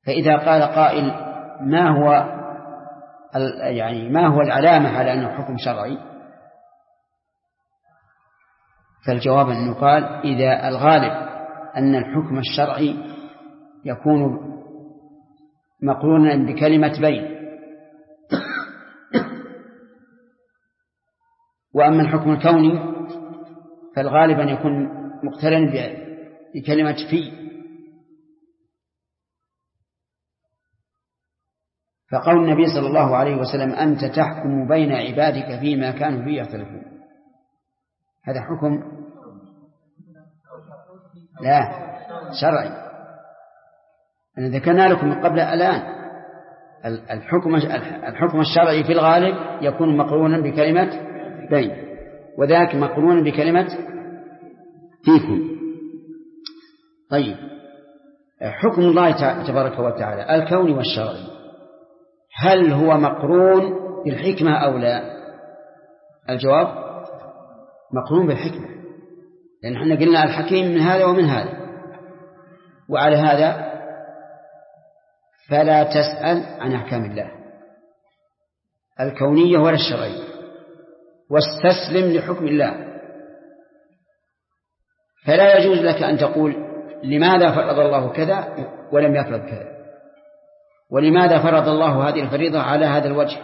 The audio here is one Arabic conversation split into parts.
فإذا قال قائل ما هو العلامة على أنه حكم شرعي؟ فالجواب أنه قال إذا الغالب أن الحكم الشرعي يكون مقرونا بكلمة بين، وأما الحكم الكوني فالغالب أن يكون مقترن بكلمة في. فقول النبي صلى الله عليه وسلم أنت تحكم بين عبادك فيما كانوا فيه يختلفون، هذا حكم لا شرعي. أنا ذكرنا لكم من قبل الآن الحكم الشرعي في الغالب يكون مقرونا بكلمة بين، وذاك مقرونا بكلمة فيكم. طيب، حكم الله تبارك وتعالى الكوني والشرعي هل هو مقرون بالحكمة أو لا؟ الجواب مقرون بالحكمة، لأن احنا قلنا الحكيم من هذا ومن هذا. وعلى هذا فلا تسأل عن أحكام الله الكونية ولا الشرعية، واستسلم لحكم الله. فلا يجوز لك أن تقول لماذا فرض الله كذا ولم يفرض كذا، ولماذا فرض الله هذه الفريضة على هذا الوجه،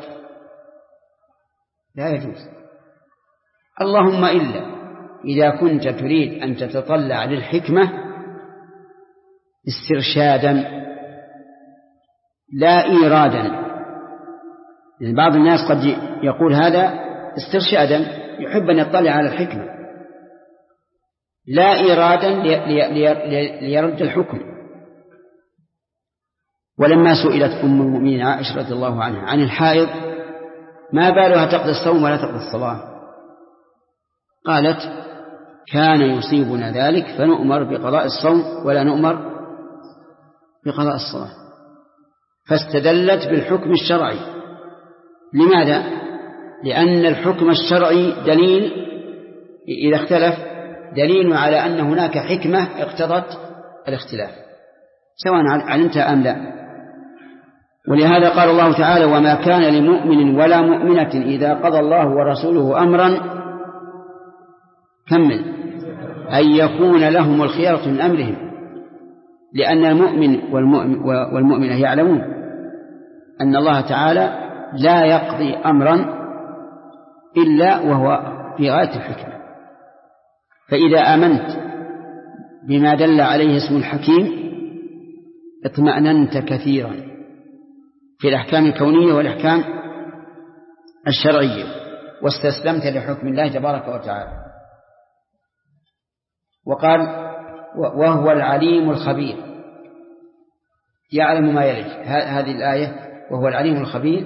لا يجوز. اللهم إلا إذا كنت تريد أن تتطلع للحكمة استرشادا لا إيرادا، يعني بعض الناس قد يقول هذا استرشادا، يحب أن يطلع على الحكمة لا إيرادا ليرد الحكم. ولما سئلت أم المؤمنين عائشة رضي الله عنها عن الحائض ما بالها تقضي الصوم ولا تقضي الصلاة، قالت كان يصيبنا ذلك فنؤمر بقضاء الصوم ولا نؤمر بقضاء الصلاة، فاستدلت بالحكم الشرعي. لماذا؟ لأن الحكم الشرعي دليل إذا اختلف دليل على أن هناك حكمة اقتضت الاختلاف سواء علمت أم لا. ولهذا قال الله تعالى وما كان لمؤمن ولا مؤمنة إذا قضى الله ورسوله أمرا كمل أن يكون لهم الخيرة من أمرهم، لأن المؤمن والمؤمنة يعلمون أن الله تعالى لا يقضي أمرا إلا وهو في غاية الحكمة. فإذا آمنت بما دل عليه اسم الحكيم اطمأننت كثيرا في الأحكام الكونية والأحكام الشرعية، واستسلمت لحكم الله تبارك وتعالى. وقال وهو العليم الخبير يعلم ما يلج. هذه الآية وهو العليم الخبير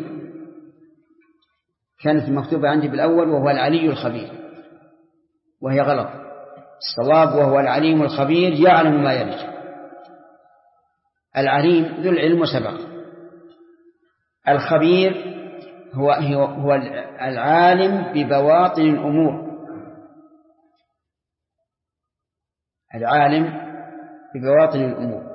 كانت مكتوبة عندي بالأول وهو العلي الخبير، وهي غلط. الصواب وهو العليم الخبير يعلم ما يلج. العليم ذو العلم وسبق، الخبير هو العالم ببواطن الأمور، العالم ببواطن الأمور.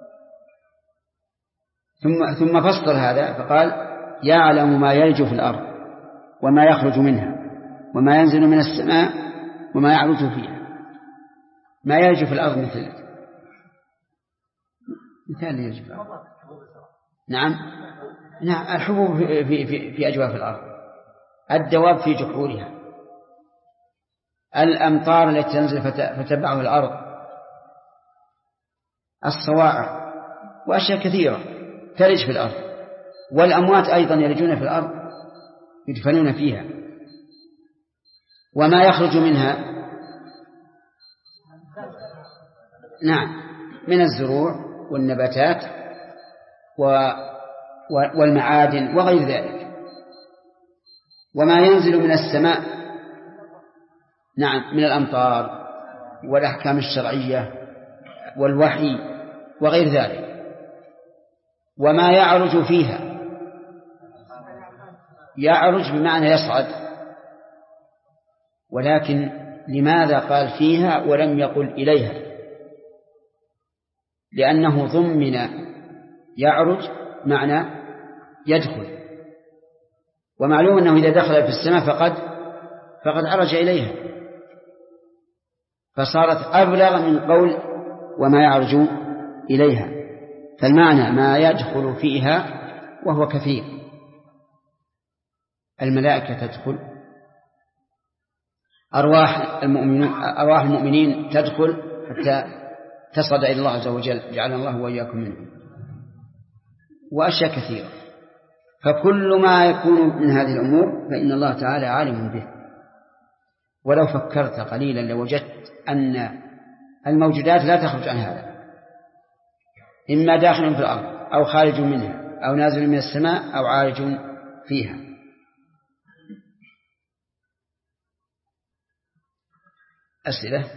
ثم فصل هذا فقال يعلم ما يلج في الأرض وما يخرج منها وما ينزل من السماء وما يعرج فيها. ما يلج في الأرض مثال يلج في الأرض. نعم الحبوب في أجواف الأرض، الدواب في جحورها، الأمطار التي تنزل فتبعه الأرض، الصواعق وأشياء كثيرة تلج في الأرض، والأموات أيضا يلجون في الأرض يدفنون فيها. وما يخرج منها من الزروع والنباتات والمعادن وغير ذلك. وما ينزل من السماء من الأمطار والأحكام الشرعية والوحي وغير ذلك. وما يعرج فيها، يعرج بمعنى يصعد، ولكن لماذا قال فيها ولم يقل إليها؟ لأنه ضمن يعرج معنى يدخل، ومعلوم أنه إذا دخل في السماء فقد عرج إليها، فصارت أبلغ من قول وما يعرج إليها. فالمعنى ما يدخل فيها وهو كثير. الملائكة تدخل، أرواح المؤمنين تدخل حتى تصعد إلى الله عز وجل، جعلنا الله وإياكم منه، وأشياء كثيرة. فكل ما يكون من هذه الأمور فإن الله تعالى عالم به. ولو فكرت قليلا لوجدت أن الموجودات لا تخرج عن هذا، إما داخل في الأرض أو خارج منها أو نازل من السماء أو عارج فيها. أسئلة؟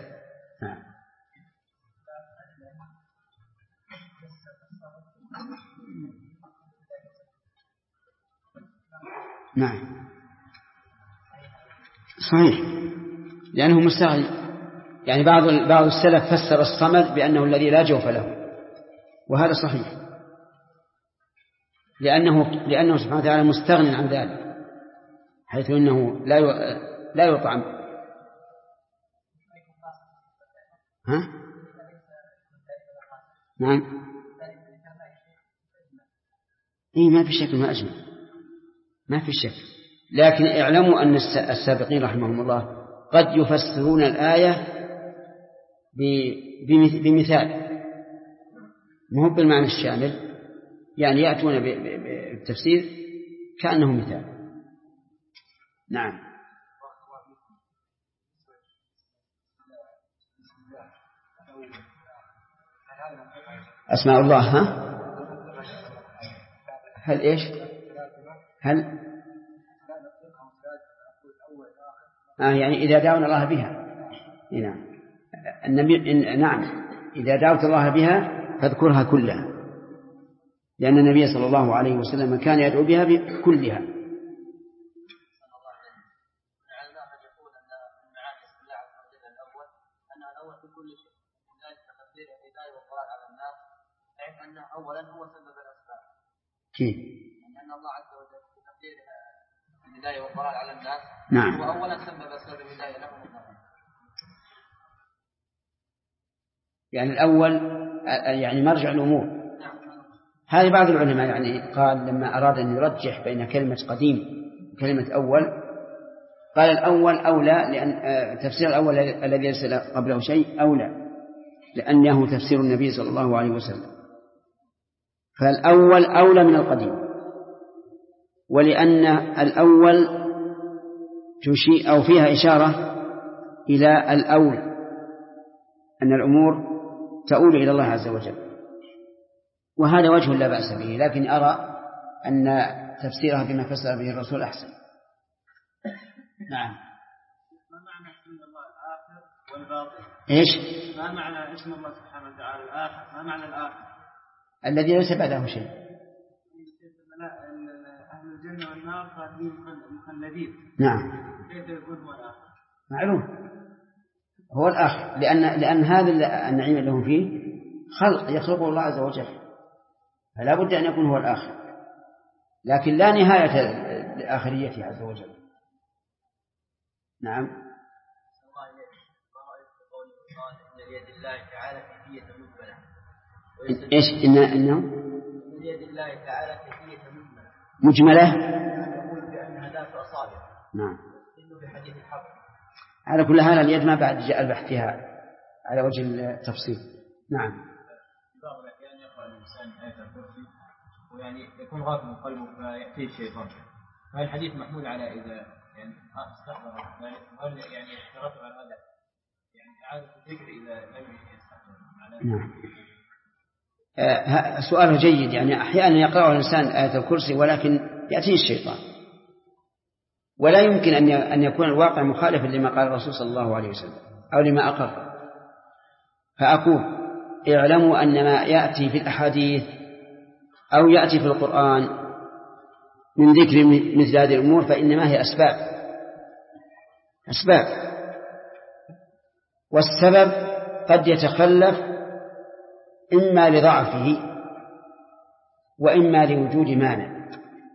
نعم صحيح، لأنه مستغني. يعني بعض السلف فسر الصمد بأنه الذي لا جوف له، وهذا صحيح، لأنه سبحانه وتعالى مستغن عن ذلك، حيث إنه لا يطعم. ها؟ نعم. ما في شك ما أجمل، ما في شك. لكن اعلموا أن السابقين رحمهم الله قد يفسرون الآية بمثال مو بالمعنى الشامل، يعني يأتون بالتفسير كأنه مثال. نعم. أسماء الله هل إيش؟ هل يعني إذا دعونا الله بها. نعم. نعم، إذا دعوت الله بها فاذكرها كلها، لأن النبي صلى الله عليه وسلم كان يدعو بها بكلها. أولا هو سبب الأسباب. كيف؟ لأن الله عز وجل بتقدير الهداية والضلال على الناس. نعم. هو أولا سبب أسباب الهداية لهم. يعني الأول يعني مرجع الأمور. نعم. هذه بعض العلماء يعني قال لما أراد أن يرجح بين كلمة قديم وكلمة أول، قال الأول أولى، لأن تفسير الأول الذي ليس قبله شيء أولى، لأنه تفسير النبي صلى الله عليه وسلم، فالأول أولى من القديم. ولأن الأول تشيء أو فيها إشارة إلى الأول، أن الأمور تؤول إلى الله عز وجل، وهذا وجه لا بأس به، لكن أرى أن تفسيرها بما فسر به الرسول أحسن. نعم. ما معنى اسم الله الآخر والباطن؟ إيش؟ ما معنى اسم الله سبحانه وتعالى الآخر؟ ما معنى الآخر؟ الذي ليس بعده شيء. أهل الجنة والنار خالدين مخلدين. نعم. كيف يكون هو الآخر؟ معلوم هو الآخر، لأن هذا النعيم اللي هم فيه خلق يخلقه الله عز وجل، فلا بد أن يكون هو الآخر، لكن لا نهاية لآخريته عز وجل. نعم. يد الله تعالى كيفية مجملة. إيش؟ إنه يد الله تعالى كيفية مجملة. يقول بأنها ذات أصابع. نعم. إنه بحديث الحق. على كل حال اليد ما بعد جاء البحث فيها على وجه التفصيل. نعم. بعض الأحيان يقرأ الإنسان آية الكرسي ويعني يكون غاض من قلبه فيأتيه الشيطان، فهل الحديث محمول على إذا يعني استحضر ذلك، وهل يعني يترتب على هذا يعني إعادة الذكر إذا لم يستحضر على؟ نعم. سؤال جيد. يعني أحيانا يقرأ الإنسان آية الكرسي ولكن يأتيه الشيطان، ولا يمكن أن يكون الواقع مخالفا لما قال الرسول صلى الله عليه وسلم أو لما أقر. فأقول اعلموا أن ما يأتي في الأحاديث أو يأتي في القرآن من ذكر مثل هذه الأمور فإنما هي أسباب، والسبب قد يتخلف إما لضعفه وإما لوجود مانع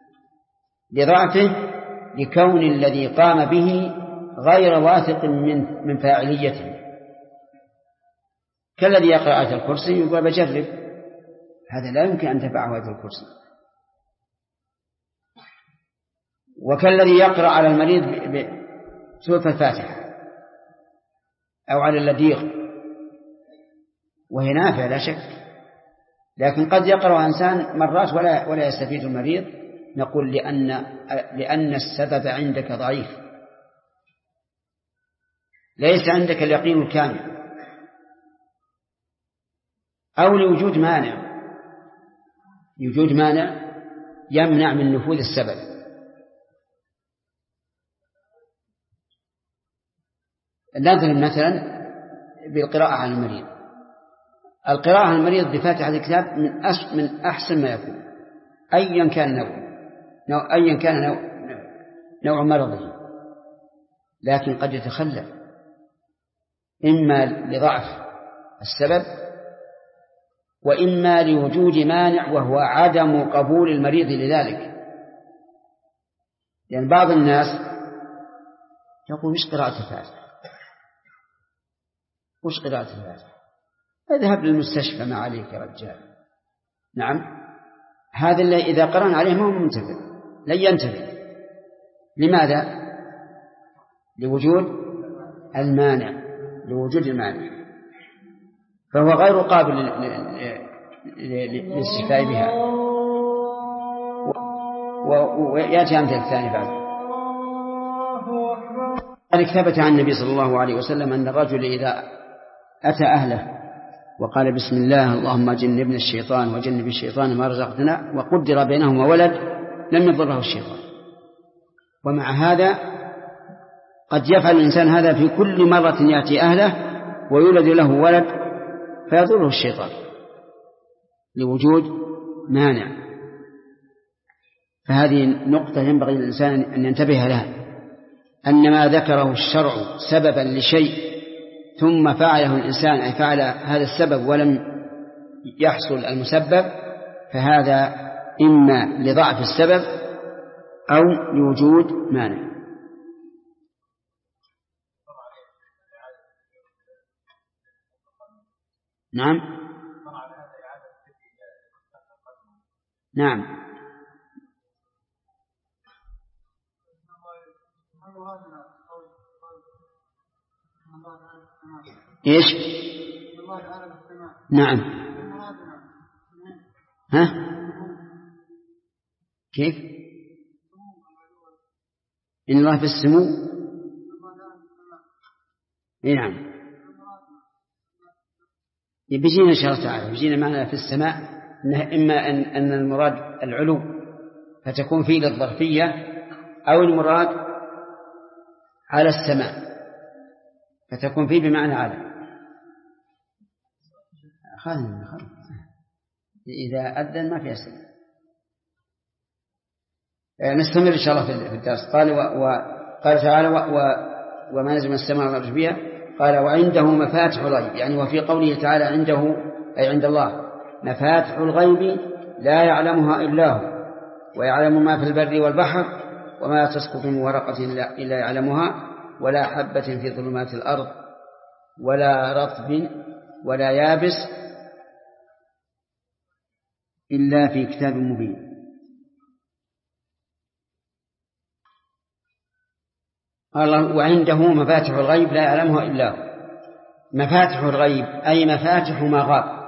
لضعفه لكون الذي قام به غير واثق من فاعليته، كالذي يقرأ آية الكرسي يقول بجرب، هذا لا يمكن أن تنفعه آية الكرسي. وكالذي يقرأ على المريض بسورة الفاتحة أو على اللديغ، وهي نافع لا شك، لكن قد يقرأ إنسان مرات ولا يستفيد المريض، نقول لأن السبب عندك ضعيف، ليس عندك اليقين الكامل، أو لوجود مانع، يوجد مانع يمنع من نفوذ السبب. نضرب مثلا بالقراءة على المريض. القراءة على المريض بفاتحة الكتاب من أحسن ما يكون، أيا كان نوع مرضه، لكن قد يتخلف إما لضعف السبب وإما لوجود مانع وهو عدم قبول المريض لذلك. لأن بعض الناس يقول وش قراءة الفاتحة، وش قراءة الفاتحة، اذهب للمستشفى ما عليك يا رجال. نعم، هذا اللي إذا قرأنا عليه ما هو منتبه، لن ينتبه. لماذا؟ لوجود المانع، فهو غير قابل للاستشفاء بها. ويأتي أمثلة الثاني بعد ذلك. ثبت عن النبي صلى الله عليه وسلم أن الرجل إذا أتى أهله وقال بسم الله اللهم جنبنا الشيطان وجنب الشيطان ما رزقتنا، وقدر بينهما ولد، لم يضره الشيطان. ومع هذا قد يفعل الإنسان هذا في كل مرة يأتي أهله ويولد له ولد فيضره الشيطان لوجود مانع. فهذه نقطة ينبغي للإنسان أن ينتبه لها، أن ما ذكره الشرع سببا لشيء ثم فعله الإنسان، أي فعل هذا السبب ولم يحصل المسبب، فهذا إما لضعف السبب أو لوجود مانع. نعم نعم. إيش؟ نعم. ها؟ كيف؟ إن الله في السمو. نعم، بيجينا إن شاء الله تعالى، بيجينا معنا في السماء إما أن المراد العلو فتكون فيه للظرفية، أو المراد على السماء فتكون فيه بمعنى على. خلنا إذا أذن ما في أسئلة. نستمر إن شاء الله في الدرس. قال تعالى وما نزل من السماء والأرض بها، قال وعنده مفاتح الغيب، يعني وفي قوله تعالى عنده أي عند الله مفاتح الغيب لا يعلمها إلا هو، ويعلم ما في البر والبحر، وما تسقط من ورقة إلا يعلمها، ولا حبة في ظلمات الأرض ولا رطب ولا يابس إلا في كتاب مبين. قال وعنده مفاتح الغيب لا يعلمها إلا هو. مفاتح الغيب أي مفاتح ما غاب.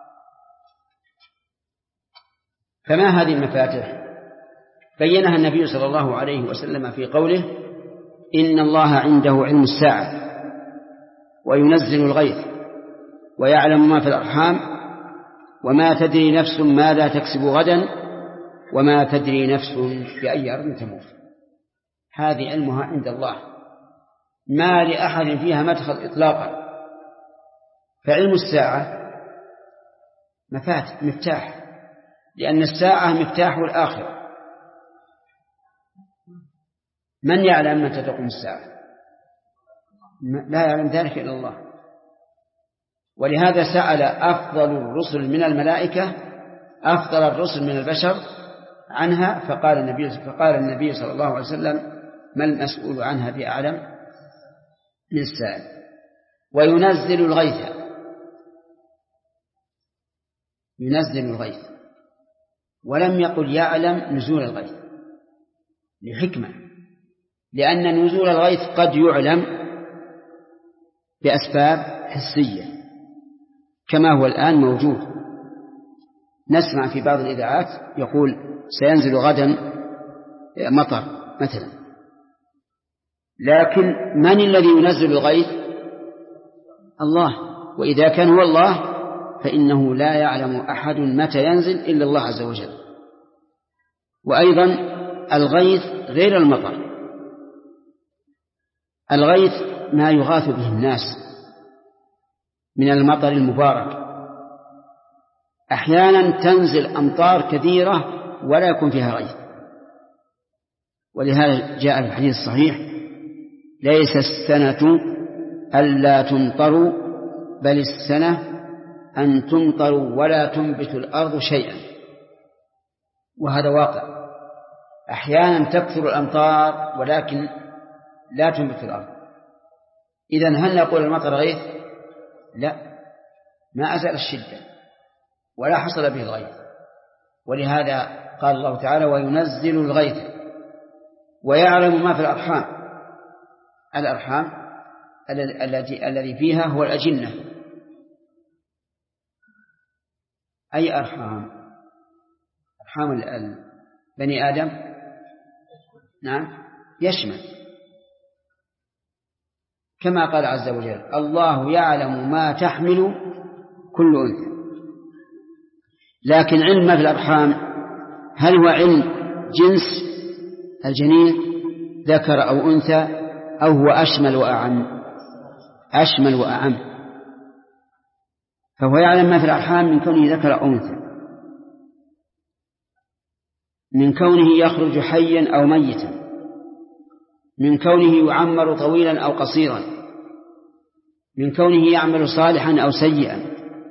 فما هذه المفاتح؟ بينها النبي صلى الله عليه وسلم في قوله إن الله عنده علم الساعة وينزل الغيث ويعلم ما في الأرحام وما تدري نفس ماذا تكسب غدا وما تدري نفس بأي أرض تموت. هذه علمها عند الله، ما لأحد فيها مدخل إطلاقا. فعلم الساعة مفتاح، لأن الساعة مفتاح الآخرة. من يعلم متى تقوم الساعة؟ لا يعلم ذلك إلا الله. ولهذا سأل أفضل الرسل من الملائكة أفضل الرسل من البشر عنها، فقال النبي صلى الله عليه وسلم: ما المسؤول عنها بأعلم من السائل. وينزل الغيث، ينزل الغيث، ولم يقل يعلم نزول الغيث لحكمة، لأن نزول الغيث قد يعلم بأسباب حسية كما هو الآن موجود. نسمع في بعض الإذاعات يقول سينزل غدا مطر مثلا، لكن من الذي ينزل الغيث؟ الله. وإذا كان هو الله فإنه لا يعلم أحد متى ينزل إلا الله عز وجل. وأيضا الغيث غير المطر، الغيث ما يغاث به الناس من المطر المبارك. أحيانا تنزل أمطار كثيرة ولا يكون فيها غيث، ولهذا جاء في الحديث الصحيح: ليس السنة ألا تمطروا بل السنة أن تمطروا ولا تنبت الأرض شيئا. وهذا واقع، أحيانا تكثر الأمطار ولكن لا تنبت الأرض. إذن هل نقول المطر غيث؟ لا، ما أزال الشدة ولا حصل به الغيث. ولهذا قال الله تعالى: وينزل الغيث ويعلم ما في الأرحام. الأرحام الذي فيها هو الأجنة. أي أرحام؟ أرحام بني آدم؟ نعم، يشمل، كما قال عز وجل: الله يعلم ما تحمل كل أنثى. لكن علم ما في الأرحام هل هو علم جنس الجنين ذكر أو أنثى، أو هو أشمل وأعم؟ أشمل وأعم. فهو يعلم ما في الأرحام من كونه ذكر أو أنثى، من كونه يخرج حيا أو ميتا، من كونه يعمر طويلا أو قصيرا، من كونه يعمل صالحا أو سيئا،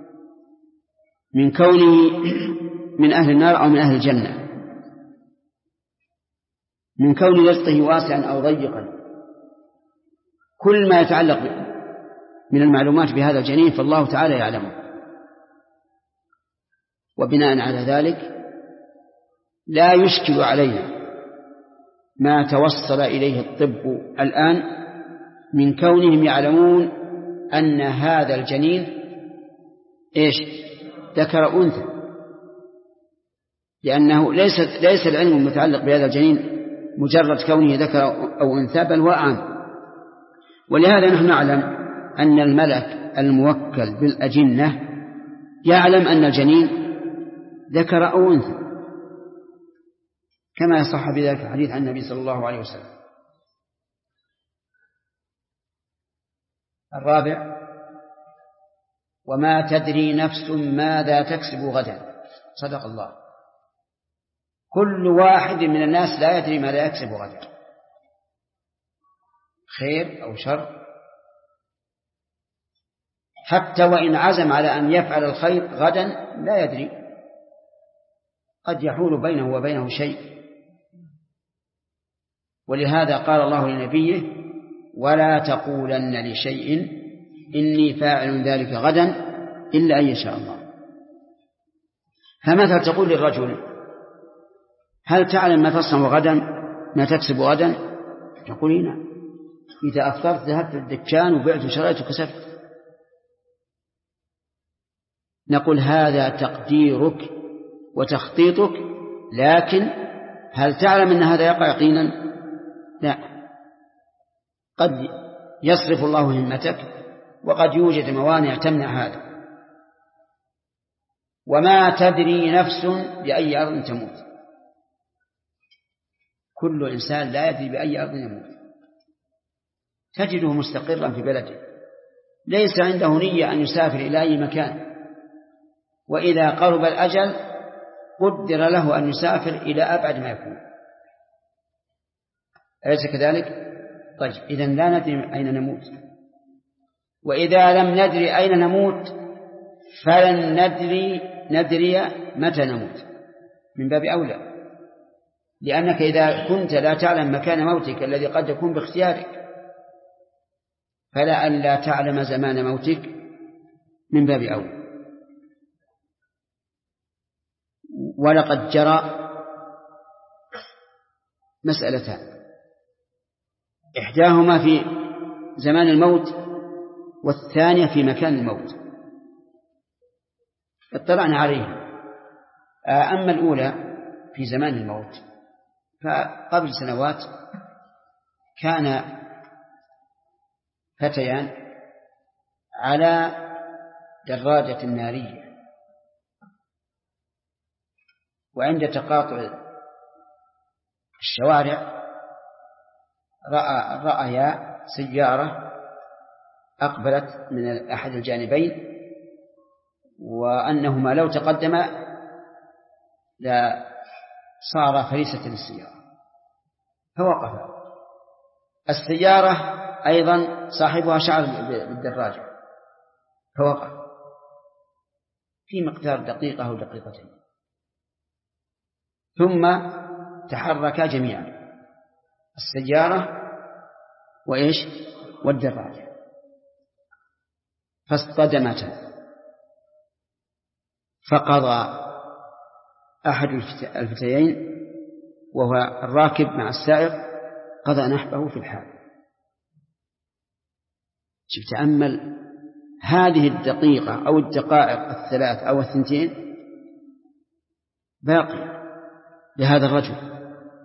من كونه من أهل النار أو من أهل الجنة، من كون رزقه واسعا أو ضيقا. كل ما يتعلق من المعلومات بهذا الجنين فالله تعالى يعلمه. وبناء على ذلك لا يشكل علينا ما توصل إليه الطب الآن من كونهم يعلمون أن هذا الجنين ذكر أنثى، لأنه ليس العلم المتعلق بهذا الجنين مجرد كونه ذكر أو أنثى، بل هو عام. ولهذا نحن نعلم أن الملك الموكل بالأجنة يعلم أن الجنين ذكر أو أنثى، كما يصح بذلك الحديث عن النبي صلى الله عليه وسلم. الرابع: وما تدري نفس ماذا تكسب غدا. صدق الله. كل واحد من الناس لا يدري ماذا يكسب غدا، خير أو شر. حتى وإن عزم على أن يفعل الخير غدا لا يدري، قد يحول بينه وبينه شيء. ولهذا قال الله لنبيه: ولا تقولن لشيء إني فاعل ذلك غدا إلا أن يشاء الله. فمثلا تقول للرجل: هل تعلم ما تصنع غدا، ما تكسب غدا؟ تقول: نعم، إذا أفطرت ذهبت الدكان وبعت وشريت وكسبت. نقول: هذا تقديرك وتخطيطك، لكن هل تعلم أن هذا يقع يقينا؟ لا، قد يصرف الله همتك وقد يوجد موانع تمنع هذا. وما تدري نفس بأي أرض تموت. كل إنسان لا يدري بأي أرض يموت. تجده مستقرا في بلده، ليس عنده نية أن يسافر إلى أي مكان، وإذا قرب الأجل قدر له أن يسافر إلى أبعد ما يكون. أليس كذلك؟ طيب، إذن لا ندري أين نموت، وإذا لم ندري أين نموت فلن ندري ندري متى نموت من باب أولى، لأنك إذا كنت لا تعلم مكان موتك الذي قد يكون باختيارك فلا أن لا تعلم زمان موتك من باب أولى. ولقد جرى مسألتان، إحداهما في زمان الموت والثانية في مكان الموت اطلعنا عليها. أما الأولى في زمان الموت فقبل سنوات كان فتيان على دراجة نارية، وعند تقاطع الشوارع رأيا سيارة أقبلت من أحد الجانبين، وأنهما لو تقدما لا صار فريسة للسيارة، فوقف. السيارة أيضا صاحبها شعر بالدراجة فوقف في مقدار دقيقة أو دقيقتين، ثم تحركا جميعا السيارة وإيش والدراجة فاصطدمتا، فقضى أحد الفتيين وهو الراكب مع السائق قضى نحبه في الحال. شوف تأمل هذه الدقيقة أو الدقائق الثلاث أو الثنتين باقي لهذا الرجل.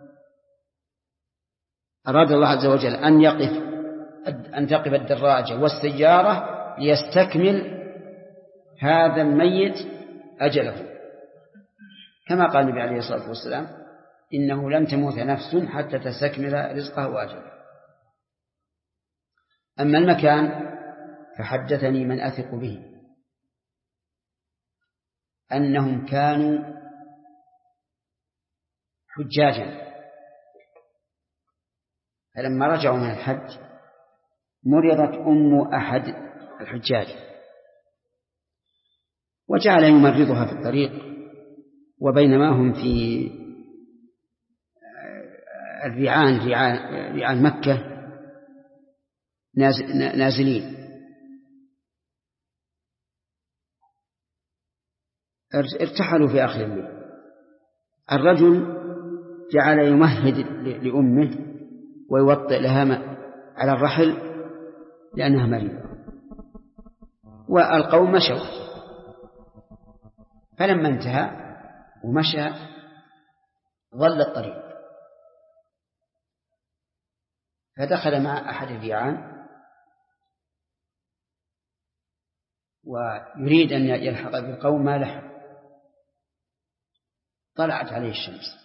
أراد الله عز وجل أن تقف الدراجة والسيارة ليستكمل هذا الميت أجله، كما قال النبي عليه الصلاة والسلام إنه لن تموت نفس حتى تستكمل رزقه وأجله. أما المكان فحدثني من أثق به أنهم كانوا حجاجا، فلما رجعوا من الحج مرضت أم أحد الحجاج وجعل يمرضها في الطريق، وبينما هم في ريعان مكة نازلين ارتحلوا في آخر الليل. الرجل جعل يمهد لأمه ويوطئ لها على الرحل لأنها مريضة، والقوم مشوا. فلما انتهى ومشى ظل الطريق، فدخل مع أحد الريعان ويريد أن يلحق بالقوم ما لحق، طلعت عليه الشمس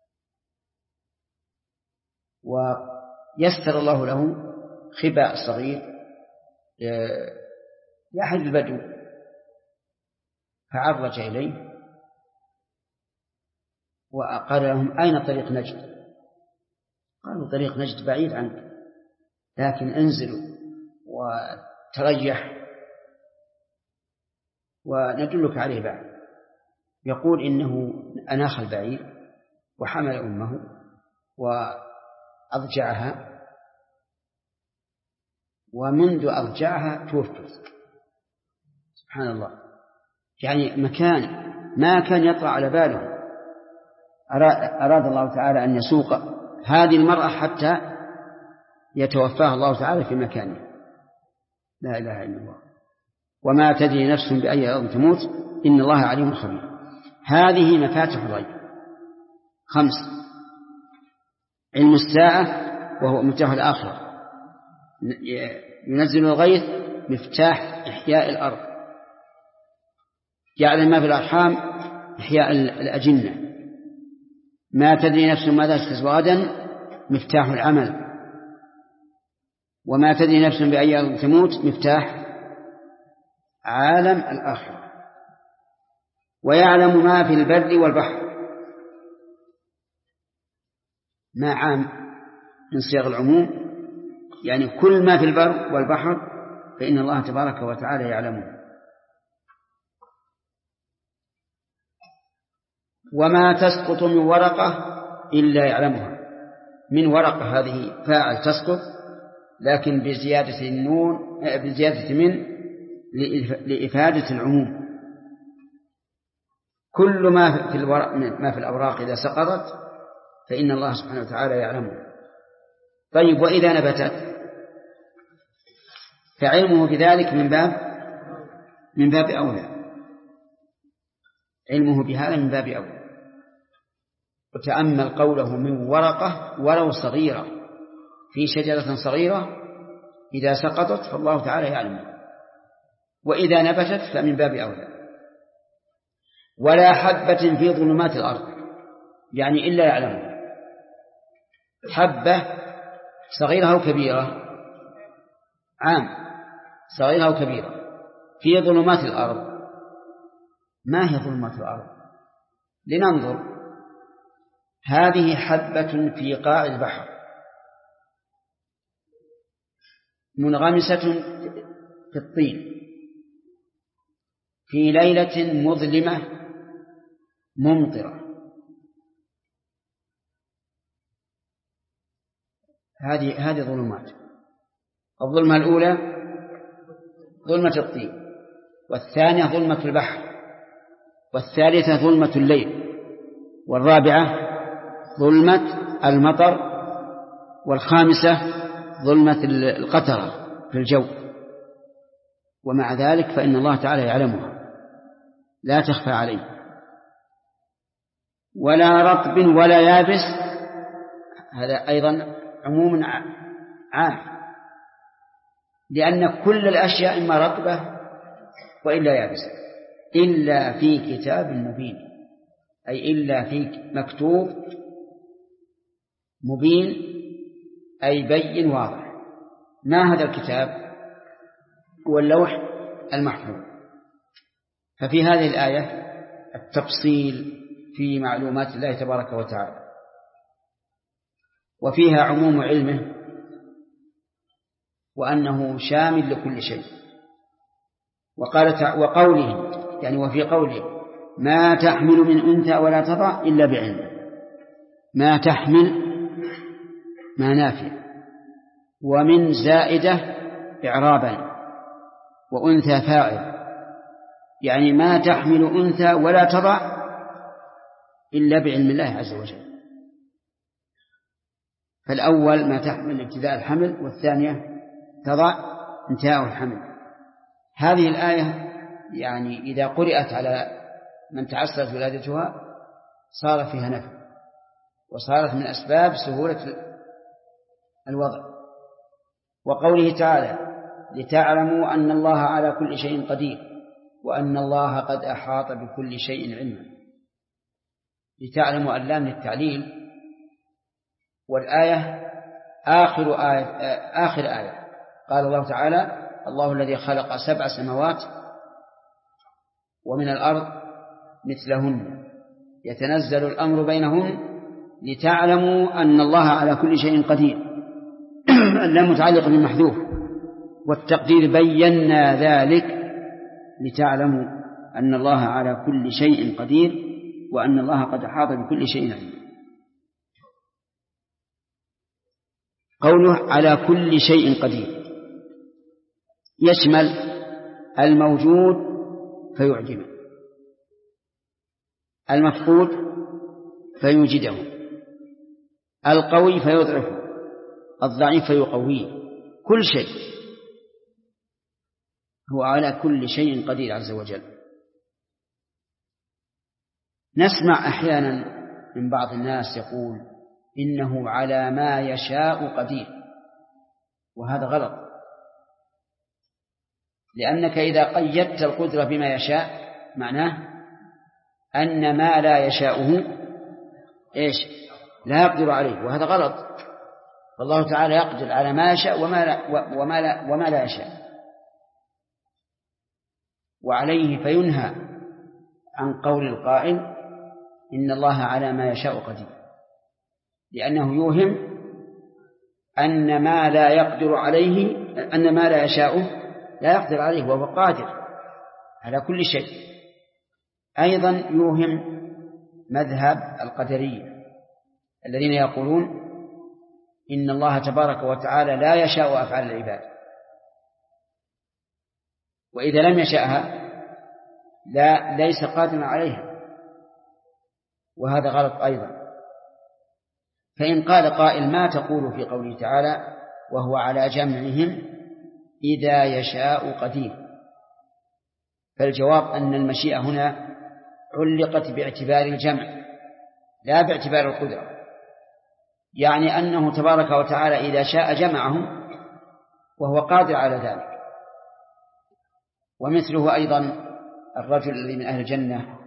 ويسر الله له خباء صغير لأحد البدو، فعرج إليه وقال لهم أين طريق نجد؟ قالوا طريق نجد بعيد عنك، لكن انزلوا وتريح وندلك عليه بعد. يقول إنه أناخ البعير وحمل أمه وأضجعها، ومنذ أضجعها توفت. سبحان الله، يعني مكان ما كان يطرأ على باله أراد الله تعالى أن يسوق هذه المرأة حتى يتوفاها الله تعالى في مكانه. لا إله إلا الله. وما تدري نفس بأي أرض تموت إن الله عليم خبير. هذه مفاتح الغيب 5: علم الساعة وهو مفتاح الآخرة، ينزل الغيث مفتاح إحياء الأرض، يعلم ما في الأرحام إحياء الأجنة، ما تدري نفس ماذا تكسب غدا مفتاح العمل، وما تدري نفس بأي أرض تموت مفتاح عالم الآخرة، ويعلم ما في البر والبحر. ما عام من صيغ العموم، يعني كل ما في البر والبحر فإن الله تبارك وتعالى يعلمه. وما تسقط من ورقة إلا يعلمها. من ورقة هذه فاعل تسقط، لكن بزيادة النون بزيادة من لإفادة العموم. كل ما في الأوراق إذا سقطت فإن الله سبحانه وتعالى يعلمه. طيب وإذا نبتت فعلمه بذلك من باب أولى، علمه بهذا من باب أولى. وتأمل قوله من ورقة ولو صغيرة، في شجرة صغيرة إذا سقطت فالله تعالى يعلمه، وإذا نبتت فمن باب أولى. ولا حبة في ظلمات الأرض، يعني إلا يعلمه. حبة صغيرة أو كبيرة؟ عام، صغيرة أو كبيرة. في ظلمات الأرض، ما هي ظلمات الأرض؟ لننظر. هذه حبة في قاع البحر منغمسة في الطين في ليلة مظلمة ممطرة. هذه ظلمات. الظلمة الأولى ظلمة الطين، والثانية ظلمة البحر، والثالثة ظلمة الليل، والرابعة ظلمة المطر، والخامسة ظلمة القطرة في الجو. ومع ذلك فإن الله تعالى يعلمها لا تخفى عليه. ولا رطب ولا يابس، هذا أيضا عموم عام، لأن كل الأشياء إما رطبة وإلا يابسة، إلا في كتاب مبين، أي إلا في مكتوب مبين، أي بين واضح. ما هذا الكتاب؟ هو اللوح المحفوظ. ففي هذه الآية التفصيل في معلومات الله تبارك وتعالى، وفيها عموم علمه وأنه شامل لكل شيء. وقوله يعني وفي قوله ما تحمل من أنثى ولا تضع إلا بعلمه. ما تحمل ما نافع، ومن زائدة إعرابا، وأنثى فاعل، يعني ما تحمل أنثى ولا تضع إلا بعلم الله عز وجل. فالأول ما تحمل ابتداء الحمل، والثانية تضع انتهاء الحمل. هذه الآية يعني إذا قرأت على من تعسرت ولادتها صار فيها نفع، وصارت من أسباب سهولة الوضع. وقوله تعالى لتعلموا أن الله على كل شيء قدير وأن الله قد أحاط بكل شيء علما. لتعلموا اللام للتعليل، والآية آخر آية قال الله تعالى الله الذي خلق 7 سماوات ومن الأرض مثلهن يتنزل الأمر بينهن لتعلموا أن الله على كل شيء قدير. اللام متعلق بالمحذوف، والتقدير بينا ذلك لتعلموا أن الله على كل شيء قدير وأن الله قد أحاط بكل شيء علما. قوله على كل شيء قدير يشمل الموجود فيعجمه، المفقود فيوجده، القوي فيضعفه، الضعيف فيقويه. كل شيء هو على كل شيء قدير عز وجل. نسمع أحيانا من بعض الناس يقول إنه على ما يشاء قدير، وهذا غلط، لأنك إذا قيدت القدرة بما يشاء معناه أن ما لا يشاؤه لا يقدر عليه، وهذا غلط. والله تعالى يقدر على ما يشاء وما لا يشاء، وعليه فينهى عن قول القائل إن الله على ما يشاء قدير، لأنه يوهم أن ما لا يقدر عليه، أن ما لا يشاءه لا يقدر عليه، وهو قادر على كل شيء. أيضا يوهم مذهب القدرية الذين يقولون إن الله تبارك وتعالى لا يشاء أفعال العباد، وإذا لم يشاءها ليس قادرا عليها، وهذا غلط أيضا. فإن قال قائل ما تقول في قوله تعالى وهو على جمعهم إذا يشاء قدير؟ فالجواب أن المشيئة هنا علقت باعتبار الجمع لا باعتبار القدرة، يعني أنه تبارك وتعالى إذا شاء جمعهم وهو قادر على ذلك. ومثله أيضا الرجل الذي من أهل الجنة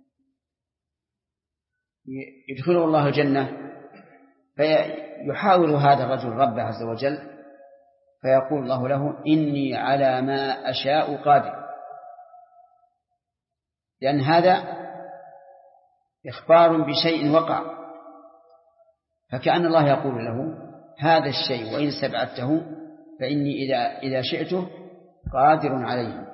يدخله الله الجنة فيحاول هذا الرجل ربه عز وجل فيقول الله له إني على ما أشاء قادر، لأن هذا إخبار بشيء وقع، فكأن الله يقول له هذا الشيء وإن استبعدته فإني إذا شئته قادر عليه.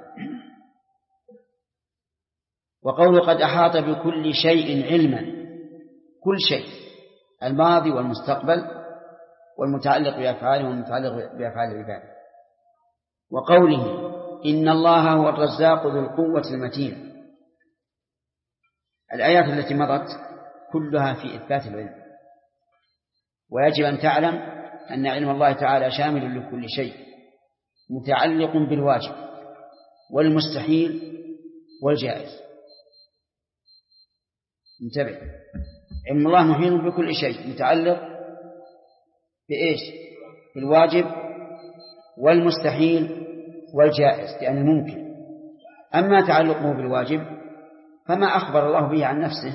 وقوله قد أحاط بكل شيء علما، كل شيء الماضي والمستقبل والمتعلق بأفعاله والمتعلق بأفعال العباد. وقوله إن الله هو الرزاق ذو القوة المتين، الآيات التي مضت كلها في إثبات العلم، ويجب أن تعلم أن علم الله تعالى شامل لكل شيء متعلق بالواجب والمستحيل والجائز. انتبه، علم الله محيط بكل شيء متعلق بإيش؟ بالواجب والمستحيل والجائز لأنه ممكن. أما تعلقه بالواجب فما أخبر الله به عن نفسه،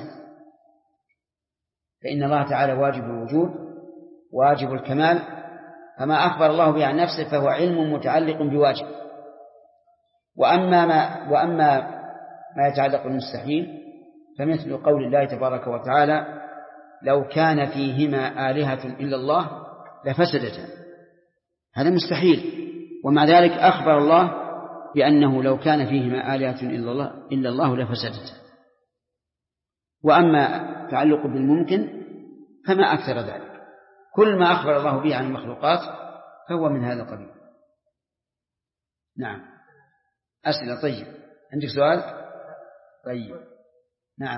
فإن الله تعالى واجب الوجود واجب الكمال، فما أخبر الله به عن نفسه فهو علم متعلق بواجب. وأما ما يتعلق بالمستحيل فمثل قول الله تبارك وتعالى لو كان فيهما آلهة إلا الله لفسدتا، هذا مستحيل، ومع ذلك أخبر الله بأنه لو كان فيهما آلهة إلا الله لفسدتا. وأما تعلق بالممكن فما أكثر ذلك، كل ما أخبر الله به عن المخلوقات فهو من هذا القبيل. نعم. أسئلة؟ طيب، عندك سؤال؟ طيب، نعم.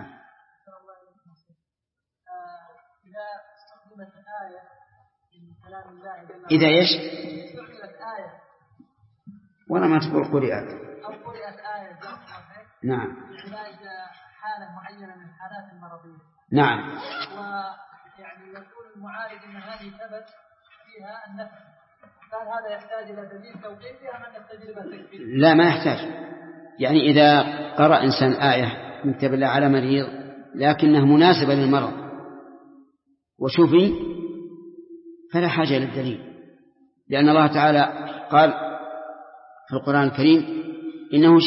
إذا استخدمت آية من كلام الله إذا إيش؟ استخدمت آية ولا ما تقول قرئت أو قرئت آية نعم علاج حالة معينة من الحالات المرضية، نعم، ويعني يقول المعارض أن هذه ثبت فيها النفع، قال هذا يحتاج إلى دليل توقيفها من التجربة التكفيرية. لا، ما يحتاج. يعني إذا قرأ إنسان آية من كتاب الله على مريض لكنها مناسبة للمرض وشفي فلا حاجة للدليل، لأن الله تعالى قال في القرآن الكريم إنه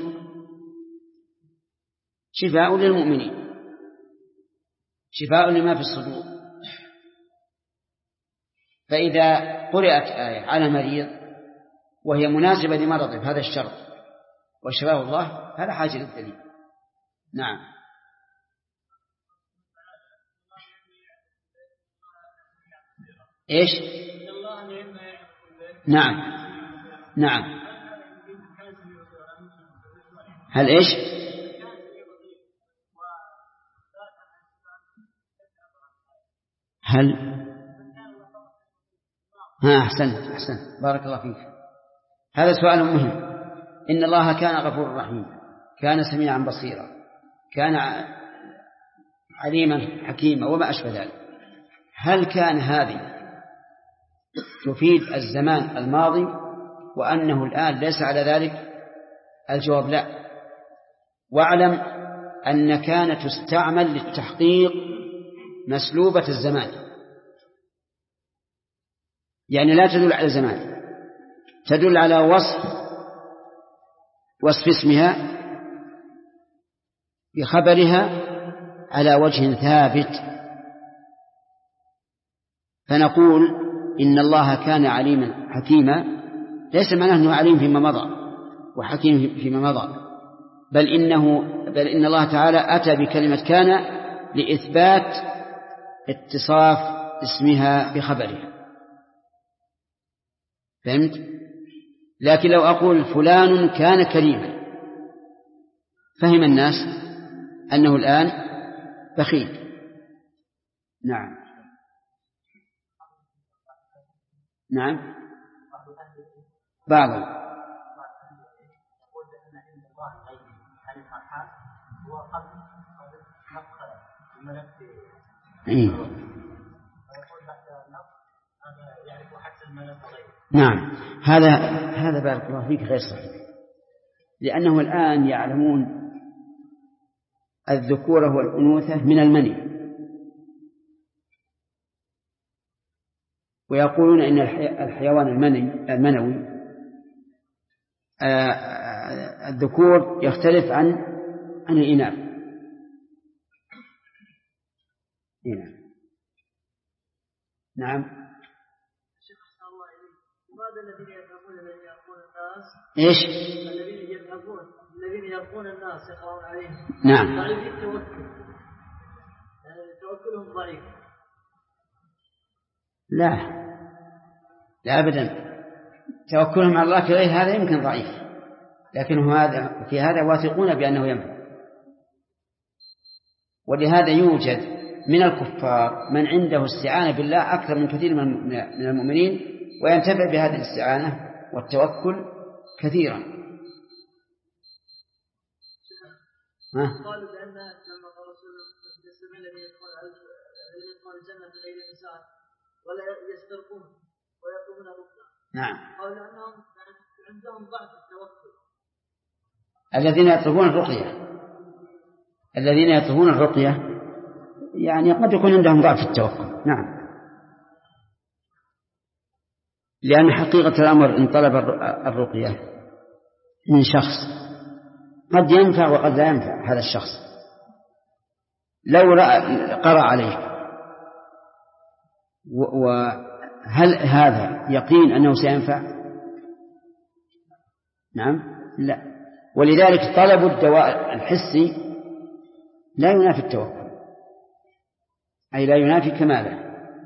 شفاء للمؤمنين، شفاء لما في الصدور. فإذا قرأت آية على مريض وهي مناسبة لمرضه بهذا الشرط وشفاه الله فلا حاجة للدليل. نعم. إيش؟ نعم نعم. هل إيش؟ هل أحسنت بارك الله فيك. هذا سؤال مهم. إن الله كان غفورا رحيما، كان سميعا بصيرا، كان عليما حكيما وما أشبه ذلك. هل كان هذه تفيد الزمان الماضي وأنه الآن ليس على ذلك؟ الجواب لا. واعلم أن كان تستعمل للتحقيق مسلوبة الزمان، يعني لا تدل على زمان، تدل على وصف اسمها بخبرها على وجه ثابت. فنقول إن الله كان عليما حكيما ليس معناه أنه عليم فيما مضى وحكيم فيما مضى، بل إن الله تعالى أتى بكلمة كان لإثبات اتصاف اسمها بخبرها. فهمت؟ لكن لو أقول فلان كان كريما فهم الناس أنه الآن بخيل. نعم نعم بعضهم نعم هذا بارك الله فيك غير صحيح، لأنه الآن يعلمون الذكورة والأنوثة من المني، ويقولون إن الحيوان المنوي الذكور يختلف عن الإناث. نعم. لماذا الذين يذهبون الذين يرقون الناس إيش؟ الذين يرقون الناس يقرأون عليهم نعم ضعيف التوكل، توكلهم ضعيف. لا أبدا، توكلهم على الله كغير هذا يمكن ضعيف، لكنهم في هذا واثقون بأنه ينفع. ولهذا يوجد من الكفار من عنده استعانة بالله أكثر من كثير من المؤمنين، وينتفع بهذه الاستعانة والتوكل كثيرا. قالوا بأن لما قال رسول الله الذين يدخلون الجنة بغير حساب ولا يسترقون ويطلبون الرقية. نعم. قالوا لأنهم عندهم ضعف التوكل. الذين يطلبون الرقية يعني قد يكون عندهم ضعف التوكل. نعم. لأن حقيقة الأمر إن طلب الرقية من شخص قد ينفع وقد لا ينفع هذا الشخص. لو قرأ عليك وهل هذا يقين أنه سينفع؟ نعم لا. ولذلك طلب الدواء الحسي لا ينافي التوكل، أي لا ينافي كماله.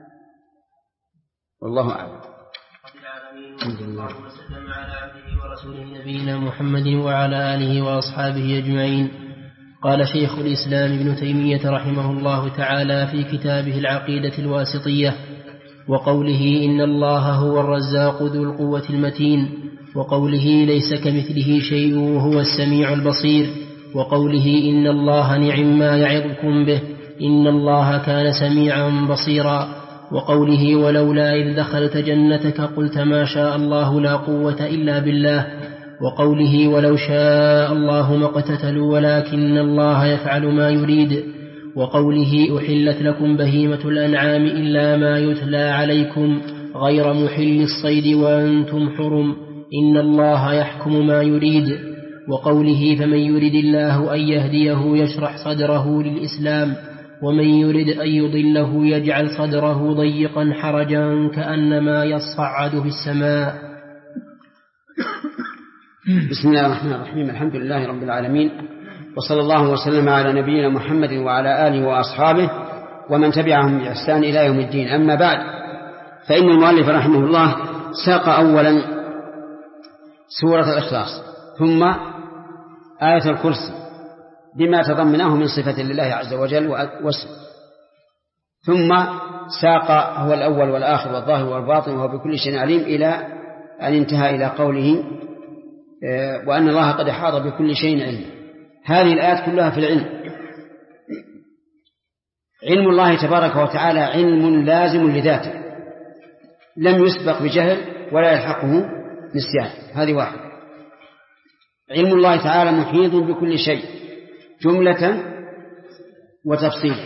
والله أعلم. اللهم وسلم على عبده ورسوله نبينا محمد وعلى آله وأصحابه أجمعين. قال شيخ الإسلام ابن تيمية رحمه الله تعالى في كتابه العقيدة الواسطية: وقوله إن الله هو الرزاق ذو القوة المتين، وقوله ليس كمثله شيء وهو السميع البصير، وقوله إن الله نعم ما يعظكم به إن الله كان سميعا بصيرا، وقوله ولولا إذ دخلت جنتك قلت ما شاء الله لا قوة إلا بالله، وقوله ولو شاء الله ما اقتتلوا ولكن الله يفعل ما يريد، وقوله أحلت لكم بهيمة الأنعام إلا ما يتلى عليكم غير محل الصيد وأنتم حرم إن الله يحكم ما يريد، وقوله فمن يرد الله أن يهديه يشرح صدره للإسلام ومن يرد أن يضله يجعل صدره ضيقا حرجا كأنما يصعد في السماء. بسم الله الرحمن الرحيم. الحمد لله رب العالمين، وصلى الله وسلم على نبينا محمد وعلى آله وأصحابه ومن تبعهم بإحسان إلى يوم الدين. أما بعد، فإن المؤلف رحمه الله ساق أولا سورة الإخلاص ثم آية الكرسي بما تضمناه من صفة لله عز وجل واسم، ثم ساق هو الأول والآخر والظاهر والباطن وهو بكل شيء عليم إلى أن انتهى إلى قوله وأن الله قد أحاط بكل شيء علم. هذه الآيات كلها في العلم. علم الله تبارك وتعالى علم لازم لذاته لم يسبق بجهل ولا يلحقه نسيان. هذه واحد. علم الله تعالى محيط بكل شيء جملة وتفصيلا.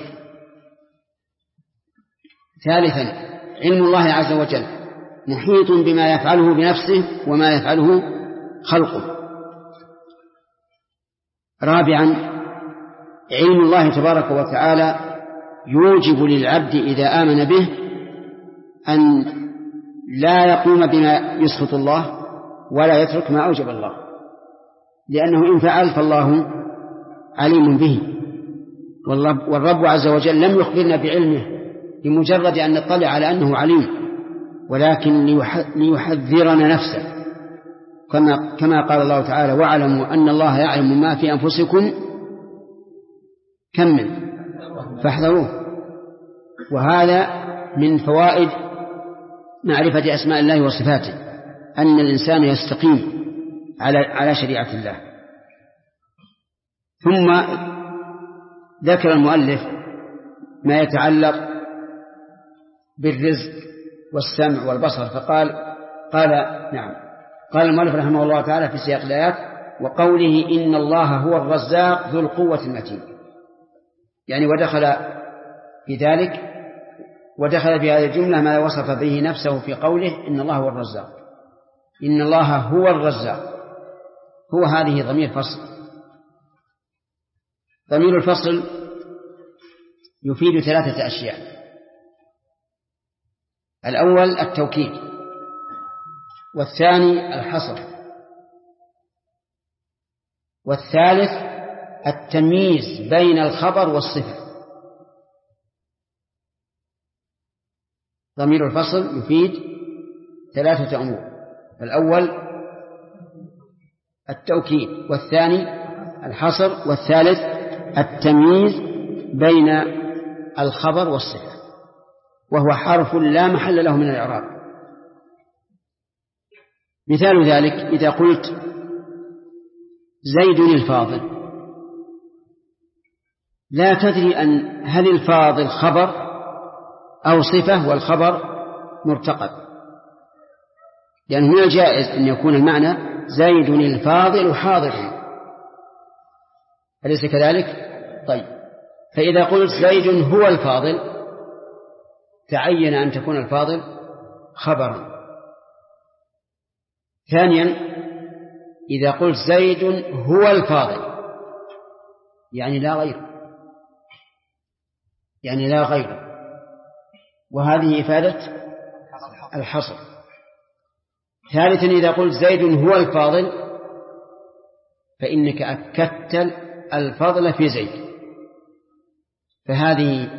ثالثا علم الله عز وجل محيط بما يفعله بنفسه وما يفعله خلقه. رابعا علم الله تبارك وتعالى يوجب للعبد إذا آمن به أن لا يقوم بما يسخط الله ولا يترك ما أوجب الله، لأنه إن فعل فالله عليم به. والرب عز وجل لم يخبرنا بعلمه بمجرد أن نطلع على أنه عليم، ولكن ليحذرنا نفسه، كما قال الله تعالى: واعلموا أن الله يعلم ما في أنفسكم كمل فاحذروه. وهذا من فوائد معرفة أسماء الله وصفاته، أن الإنسان يستقيم على شريعة الله. ثم ذكر المؤلف ما يتعلق بالرزق والسمع والبصر، قال المؤلف رحمه الله تعالى في سياق الآيات: وقوله إن الله هو الرزاق ذو القوة المتين، يعني ودخل في هذه الجملة ما وصف به نفسه في قوله إن الله هو الرزاق. إن الله هو الرزاق، هو هذه ضمير فصل. ضمير الفصل يفيد 3 أشياء: الأول التوكيد، والثاني الحصر، والثالث التمييز بين الخبر والصفة. ضمير الفصل يفيد 3 أمور: الأول التوكيد، والثاني الحصر، والثالث التمييز بين الخبر والصفة، وهو حرف لا محل له من الإعراب. مثال ذلك إذا قلت زيد الفاضل، لا تدري هل الفاضل خبر أو صفة، والخبر مرتقب، لأنه من الجائز أن يكون المعنى زيد الفاضل حاضر، أليس كذلك؟ طيب، فإذا قلت زيد هو الفاضل تعين أن تكون الفاضل خبرا. ثانيا إذا قلت زيد هو الفاضل يعني لا غير، وهذه إفادة الحصر. ثالثا إذا قلت زيد هو الفاضل فإنك أكدت الفضل في زيد، فهذه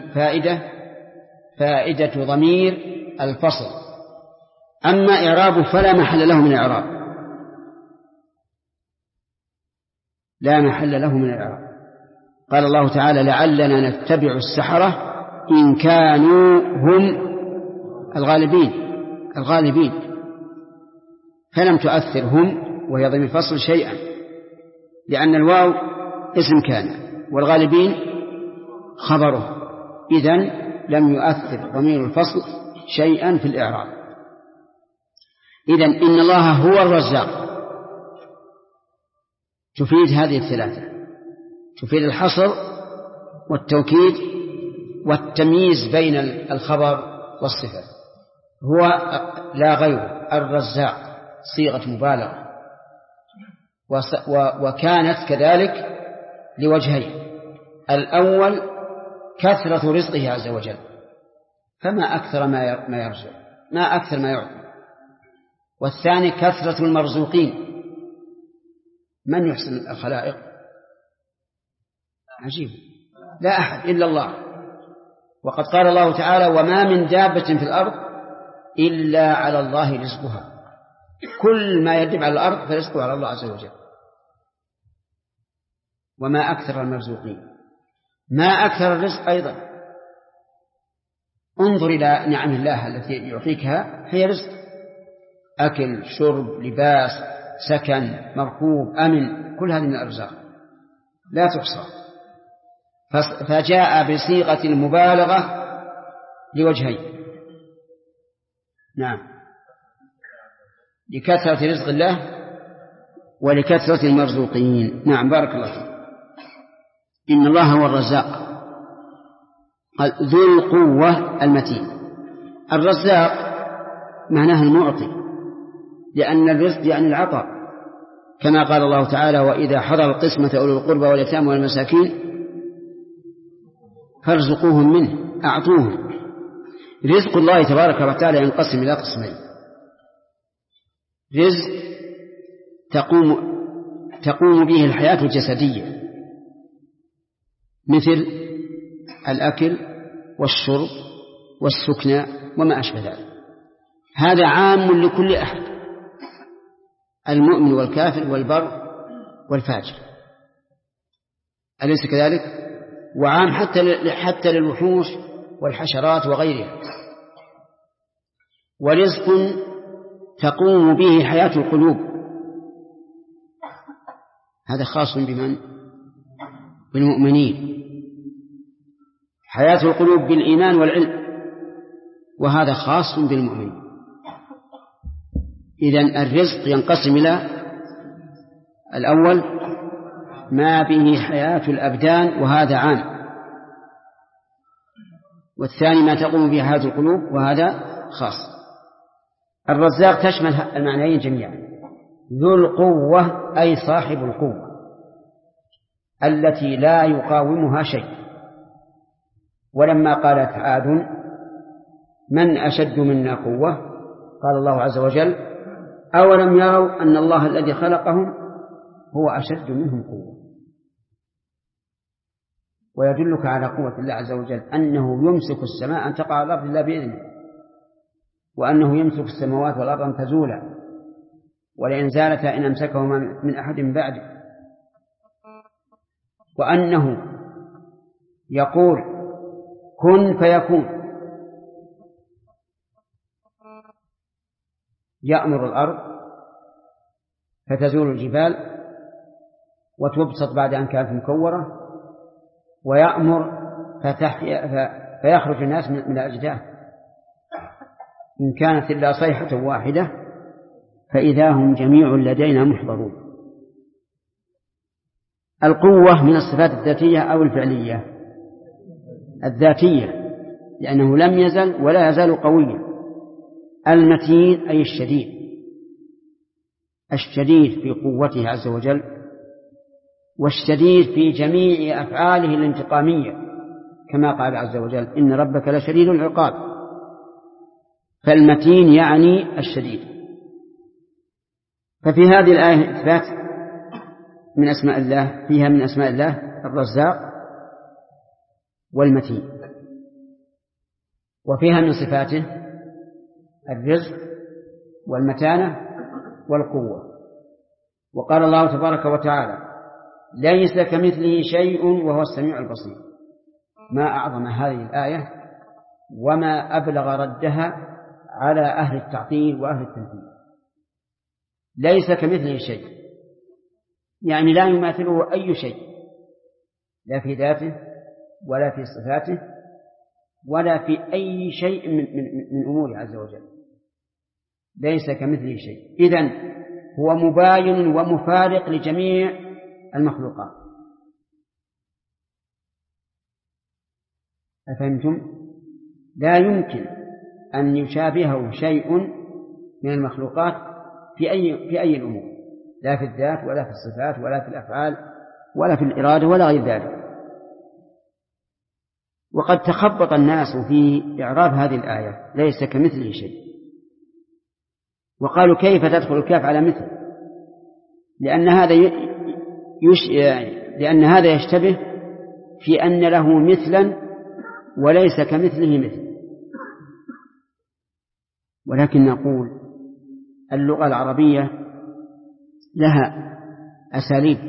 فائدة ضمير الفصل. أما إعرابه فلا محل له من الإعراب، لا محل له من الإعراب. قال الله تعالى: لعلنا نتبع السحرة إن كانوا هم الغالبين، فلم تؤثر هم وهي ضمير الفصل شيئا، لأن الواو اسم كان والغالبين خبره، إذن لم يؤثر ضمير الفصل شيئا في الإعراب. إذن إن الله هو الرزاق تفيد هذه الثلاثة، تفيد الحصر والتوكيد والتمييز بين الخبر والصفة. هو لا غير الرزاق صيغة مبالغة، وكانت كذلك لوجهين: الأول كثرة رزقه عز وجل، فما أكثر ما يرزق، ما أكثر ما يعطي. والثاني كثرة المرزوقين، من يحسن الخلائق؟ عجيب، لا أحد إلا الله. وقد قال الله تعالى: وما من دابة في الأرض إلا على الله رزقها، كل ما يدب على الأرض فرزقه على الله عز وجل. وما أكثر المرزوقين، ما أكثر الرزق أيضا. انظر إلى نعم الله التي يعطيكها، هي رزق: أكل، شرب، لباس، سكن، مركوب، أمن، كل هذه من الأرزاق لا تحصى. فجاء بصيغة المبالغة لوجهين: نعم، لكثرة رزق الله ولكثرة المرزوقين. نعم، بارك الله فيك. إن الله هو الرزاق، قال ذو القوة المتين. الرزاق معناه المعطي، لأن الرزق يعني العطاء، كما قال الله تعالى: وإذا حضر القسمة أولو القربى واليتامى والمساكين فارزقوهم منه، أعطوهم. رزق الله تبارك وتعالى ينقسم إلى قسمين: رزق تقوم به الحياة الجسدية، مثل الأكل والشرب والسكنى وما أشبه ذلك. هذا عام لكل أحد، المؤمن والكافر والبر والفاجر، أليس كذلك؟ وعام حتى للوحوش والحشرات وغيرها. ورزق تقوم به حياة القلوب، هذا خاص بمن؟ بالمؤمنين. حياة القلوب بالإيمان والعلم، وهذا خاص بالمؤمنين. إذن الرزق ينقسم إلى الأول ما به حياة الأبدان وهذا عام، والثاني ما تقوم به حياة القلوب وهذا خاص. الرزاق تشمل المعنيين جميعا. ذو القوة أي صاحب القوة التي لا يقاومها شيء. ولما قالت عاد من أشد منا قوة قال الله عز وجل أولم يروا أن الله الذي خلقهم هو أشد منهم قوة. ويدلك على قوة الله عز وجل أنه يمسك السماء أن تقع على الأرض إلا بإذنه، وأنه يمسك السماوات والأرض أن تزولا، ولئن زالتا إن أمسكهما من أحد بعده، وأنه يقول كن فيكون، يأمر الأرض فتزول الجبال وتبسط بعد أن كانت مكورة، ويأمر فيخرج الناس من الأجداث إن كانت إلا صيحة واحدة فإذا هم جميع لدينا محضرون. القوة من الصفات الذاتية أو الفعلية؟ الذاتية، لأنه لم يزل ولا يزال قويا. المتين أي الشديد في قوته عز وجل، والشديد في جميع أفعاله الانتقامية، كما قال عز وجل إن ربك لشديد العقاب. فالمتين يعني الشديد. ففي هذه الآية إثبات من أسماء الله، فيها من أسماء الله الرزاق والمتين، وفيها من صفاته الرزق والمتانة والقوة. وقال الله تبارك وتعالى ليس كمثله شيء وهو السميع البصير. ما أعظم هذه الآية وما أبلغ ردها على أهل التعطيل وأهل التنفيذ. ليس كمثله شيء يعني لا يماثله أي شيء، لا في ذاته ولا في صفاته ولا في أي شيء من أموره عز وجل. ليس كمثله شيء، إذن هو مباين ومفارق لجميع المخلوقات. أفهمتم؟ لا يمكن أن يشابهه شيء من المخلوقات في أي الأمور، لا في الذات ولا في الصفات ولا في الأفعال ولا في الإرادة ولا غير ذلك. وقد تخبط الناس في إعراب هذه الآية ليس كمثله شيء، وقالوا كيف تدخل الكاف على مثل، لأن هذا يشتبه في أن له مثلا وليس كمثله مثل. ولكن نقول اللغة العربية لها أساليب،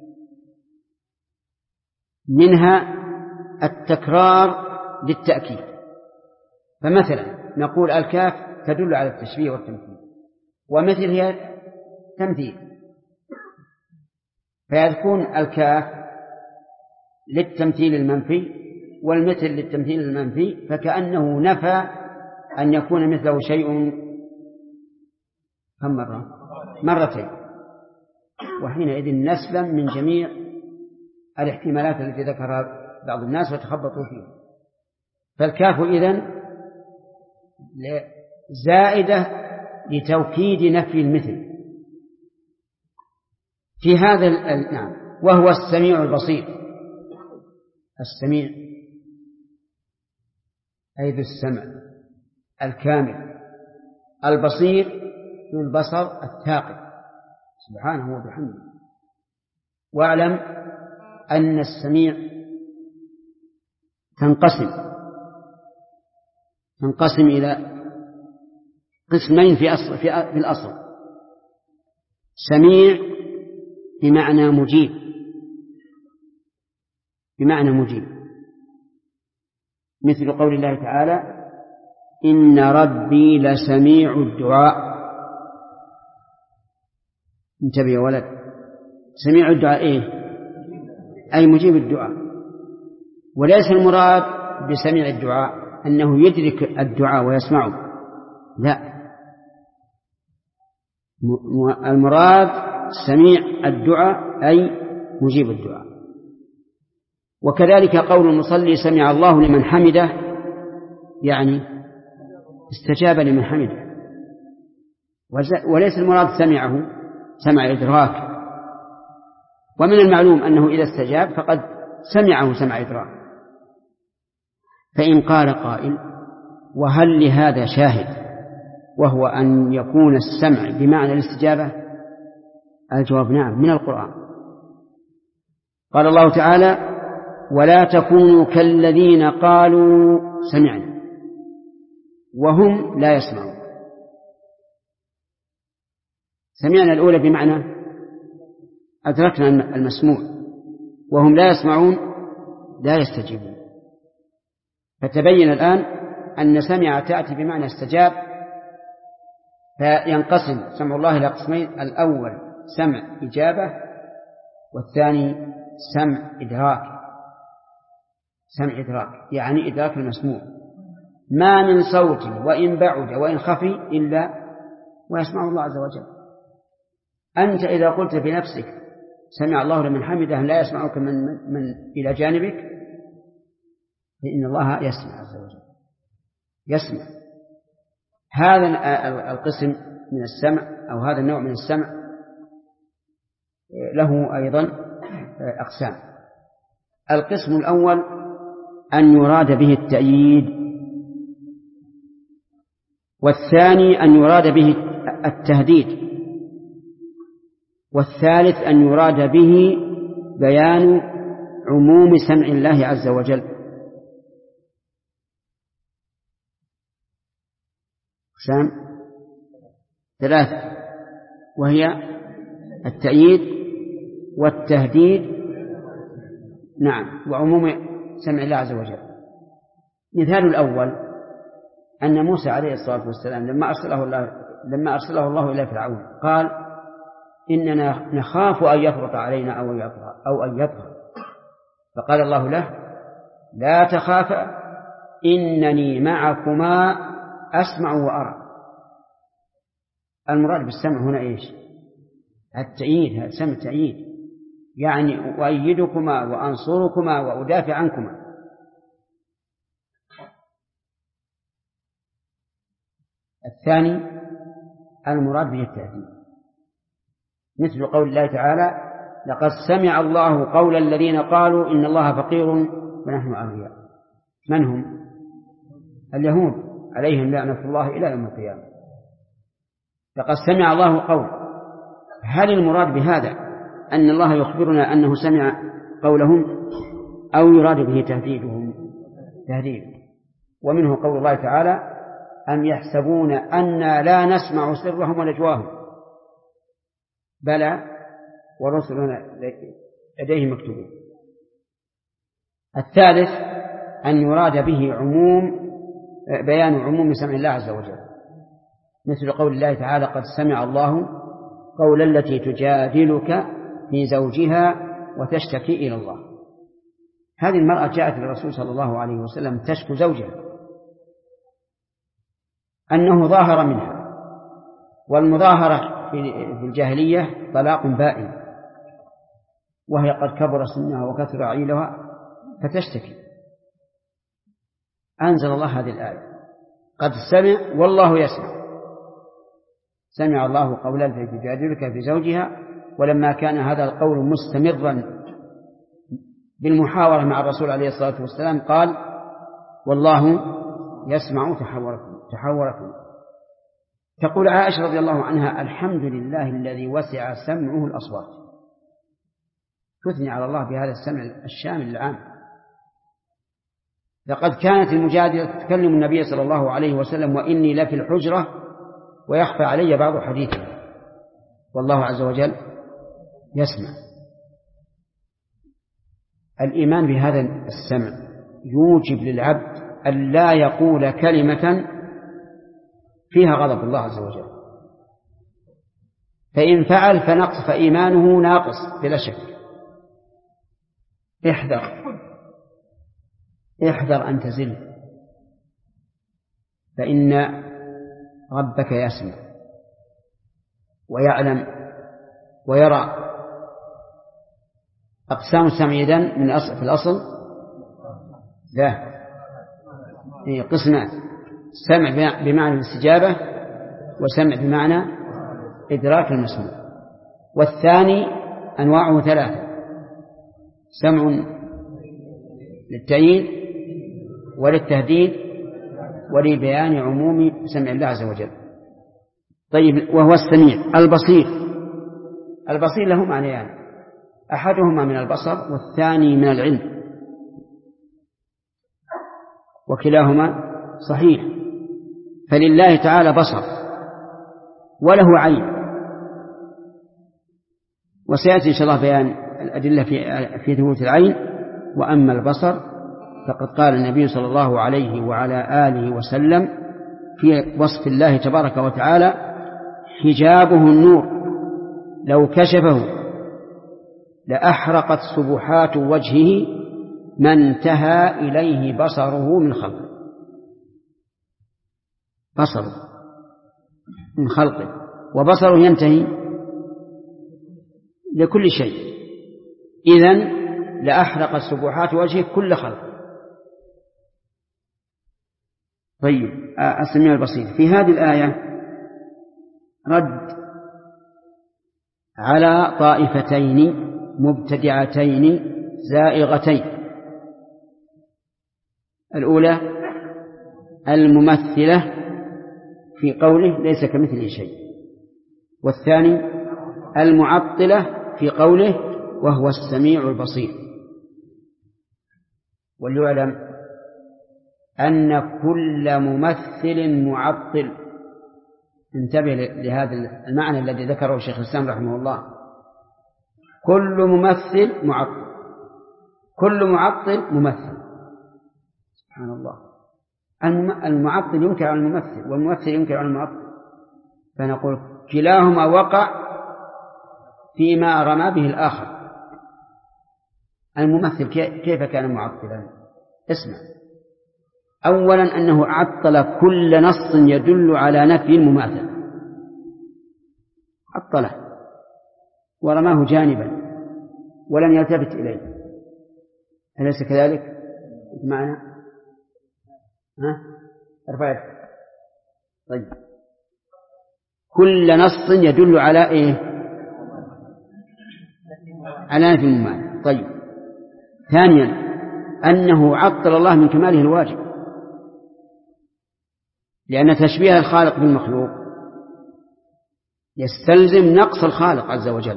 منها التكرار للتأكيد. فمثلا نقول الكاف تدل على التشبيه والتمثيل، ومثل هي تمثيل، فيكون الكاف للتمثيل المنفي والمثل للتمثيل المنفي، فكأنه نفى أن يكون مثله شيء كم مرة؟ مرتين. وحينئذ نسلم من جميع الاحتمالات التي ذكرها بعض الناس وتخبطوا فيها. فالكاف إذن زائدة لتوكيد نفي المثل في هذا نعم. وهو السميع البصير. السميع أي ذو السمع الكامل، البصير ذو البصر الثاقب سبحانه وبحمده. واعلم أن السميع تنقسم إلى قسمين في الأصل: سميع بمعنى مجيب، مثل قول الله تعالى: إن ربي لسميع الدعاء. انتبه يا ولد، سميع الدعاء أي مجيب الدعاء، وليس المراد بسميع الدعاء أنه يدرك الدعاء ويسمعه، لا، المراد سميع الدعاء أي مجيب الدعاء. وكذلك قول المصلي: سمع الله لمن حمده، يعني استجاب لمن حمده، وليس المراد سمعه سمع إدراك، ومن المعلوم أنه إذا استجاب فقد سمعه سمع إدراك. فإن قال قائل: وهل لهذا شاهد وهو أن يكون السمع بمعنى الاستجابة؟ الجواب نعم، من القرآن. قال الله تعالى: ولا تكونوا كالذين قالوا سمعنا وهم لا يسمعون. سمعنا الأولى بمعنى أدركنا المسموع، وهم لا يسمعون لا يستجيبون. فتبين الآن أن سمع تأتي بمعنى استجاب، فينقسم سمع الله إلى قسمين: الأول سمع إجابة، والثاني سمع إدراك. سمع إدراك يعني إدراك المسموع، ما من صوت وإن بعد وإن خفي إلا ويسمع الله عز وجل. أنت إذا قلت بنفسك سمع الله لمن حمده لا يسمعك من إلى جانبك، فإن الله يسمع عز وجل، يسمع. هذا القسم من السمع أو هذا النوع من السمع له أيضا أقسام. القسم الأول أن يراد به التأييد، والثاني أن يراد به التهديد، والثالث أن يراد به بيان عموم سمع الله عز وجل. شام ثلاثة، وهي التأييد والتهديد، نعم، وعموم سمع الله عز وجل. مثال الأول أن موسى عليه الصلاة والسلام لما أرسله الله إلى فرعون قال: إننا نخاف أن يفرط علينا أو أن يطغى، فقال الله له: لا تخافا إنني معكما أسمع وأرى. المراد بالسمع هنا إيش؟ التأييد، هذا سمع تأييد، يعني أؤيدكما وأنصركما وأدافع عنكما. الثاني المراد به التهديد، مثل قول الله تعالى: لقد سمع الله قول الذين قالوا إن الله فقير ونحن أغنياء. من هم؟ اليهود عليهم لعنة الله إلى يوم القيامة. لقد سمع الله قول. هل المراد بهذا أن الله يخبرنا أنه سمع قولهم، أو يراد به تهديدهم؟ تهديد. ومنه قول الله تعالى: أم يحسبون أنا لا نسمع سرهم ونجواهم بلى ورسلنا لديه مكتوبون. الثالث أن يراد به بيان عموم سمع الله عز وجل، مثل قول الله تعالى: قد سمع الله قول التي تجادلك في زوجها وتشتكي إلى الله. هذه المرأة جاءت للرسول صلى الله عليه وسلم تشكو زوجها أنه ظاهر منها، والمظاهرة في الجاهلية طلاق بائن، وهي قد كبر سنها وكثر عيلها فتشتكي. أنزل الله هذه الآية: قد سمع والله يسمع. سمع الله قول التي تجادلك في زوجها. ولما كان هذا القول مستمرا بالمحاورة مع الرسول عليه الصلاة والسلام قال: والله يسمع تحاوركم. تقول عائشة رضي الله عنها: الحمد لله الذي وسع سمعه الأصوات. تثني على الله بهذا السمع الشامل العام. لقد كانت المجادلة تكلم النبي صلى الله عليه وسلم وإني لفي الحجرة ويخفى علي بعض حديثه، والله عز وجل يسمع. الإيمان بهذا السمع يوجب للعبد أن لا يقول كلمة فيها غضب الله عز وجل، فإن فعل فنقص فإيمانه ناقص بلا شك. احذر أن تزل، فإن ربك يسمع ويعلم ويرى. أقسام السمع إذن من في الأصل لا قسمان: سمع بمعنى الاستجابة، وسمع بمعنى إدراك المسموع. والثاني أنواعه ثلاثة: سمع للتأييد وللتهديد ولبيان عموم سمع الله عز وجل. طيب، وهو السميع البصير. البصير له معنيان: أحدهما من البصر والثاني من العلم، وكلاهما صحيح. فلله تعالى بصر وله عين، وسيأتي إن شاء الله بيان الأدلة في ثبوت العين. وأما البصر فقد قال النبي صلى الله عليه وعلى آله وسلم في وصف الله تبارك وتعالى: حجابه النور لو كشفه لأحرقت سبحات وجهه ما انتهى إليه بصره من خلقه. بصره من خلقه، وبصره ينتهي لكل شيء. إذن لأحرقت سبحات وجهه كل خلق. طيب، السميع البصير. في هذه الآية رد على طائفتين مبتدعتين زائغتين: الأولى الممثلة في قوله ليس كمثله شيء، والثاني المعطلة في قوله وهو السميع البصير. وليعلم أن كل ممثل معطل. انتبه لهذا المعنى الذي ذكره الشيخ الإسلام رحمه الله: كل ممثل معطل، كل معطل ممثل. سبحان الله، المعطل ينكر على الممثل والممثل ينكر على المعطل، فنقول كلاهما وقع فيما رمى به الآخر. الممثل كيف كان معطلا؟ اسمع: أولا أنه عطل كل نص يدل على نفي المماثل، عطله ورماه جانبا ولم يلتفت إليه. أليس كذلك؟ معنا؟ ارفع. طيب، كل نص يدل على إيه؟ على نفي المماثل. طيب، ثانيا أنه عطل الله من كماله الواجب، لأن تشبيه الخالق بالمخلوق يستلزم نقص الخالق عز وجل.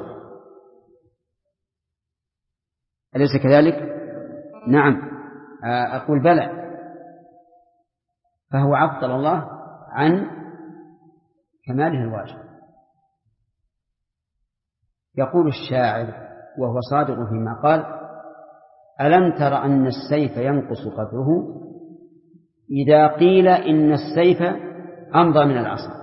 أليس كذلك؟ نعم، أقول بلى. فهو عطل الله عن كماله الواجب. يقول الشاعر وهو صادق فيما قال: ألم تر أن السيف ينقص قدره إذا قيل إن السيف أمضى من العصا؟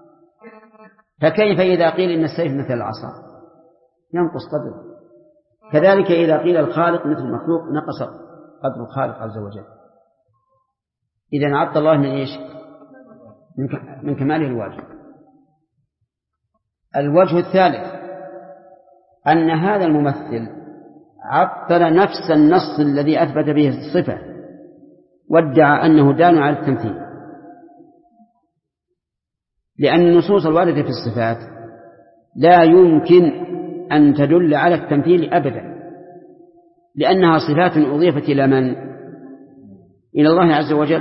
فكيف إذا قيل إن السيف مثل العصا؟ ينقص قدره. كذلك إذا قيل الخالق مثل المخلوق نقص قدر الخالق عز وجل. إذن عطل الله من إيش؟ من كماله الواجب. الوجه الثالث أن هذا الممثل عطل نفس النص الذي أثبت به الصفة وادعى أنه دال على التمثيل، لأن النصوص الواردة في الصفات لا يمكن أن تدل على التمثيل أبدا، لأنها صفات أضيفت إلى من؟ إلى الله عز وجل.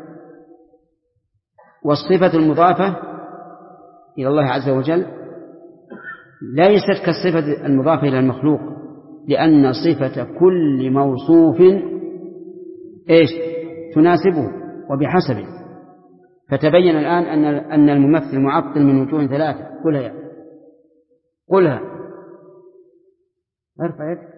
والصفة المضافة إلى الله عز وجل ليست كالصفة المضافة إلى المخلوق، لأن صفة كل موصوف إيش؟ تناسبه وبحسبه. فتبين الآن أن الممثل معطل من وجوه ثلاثة. قلها يا قلها، ارفع يدك.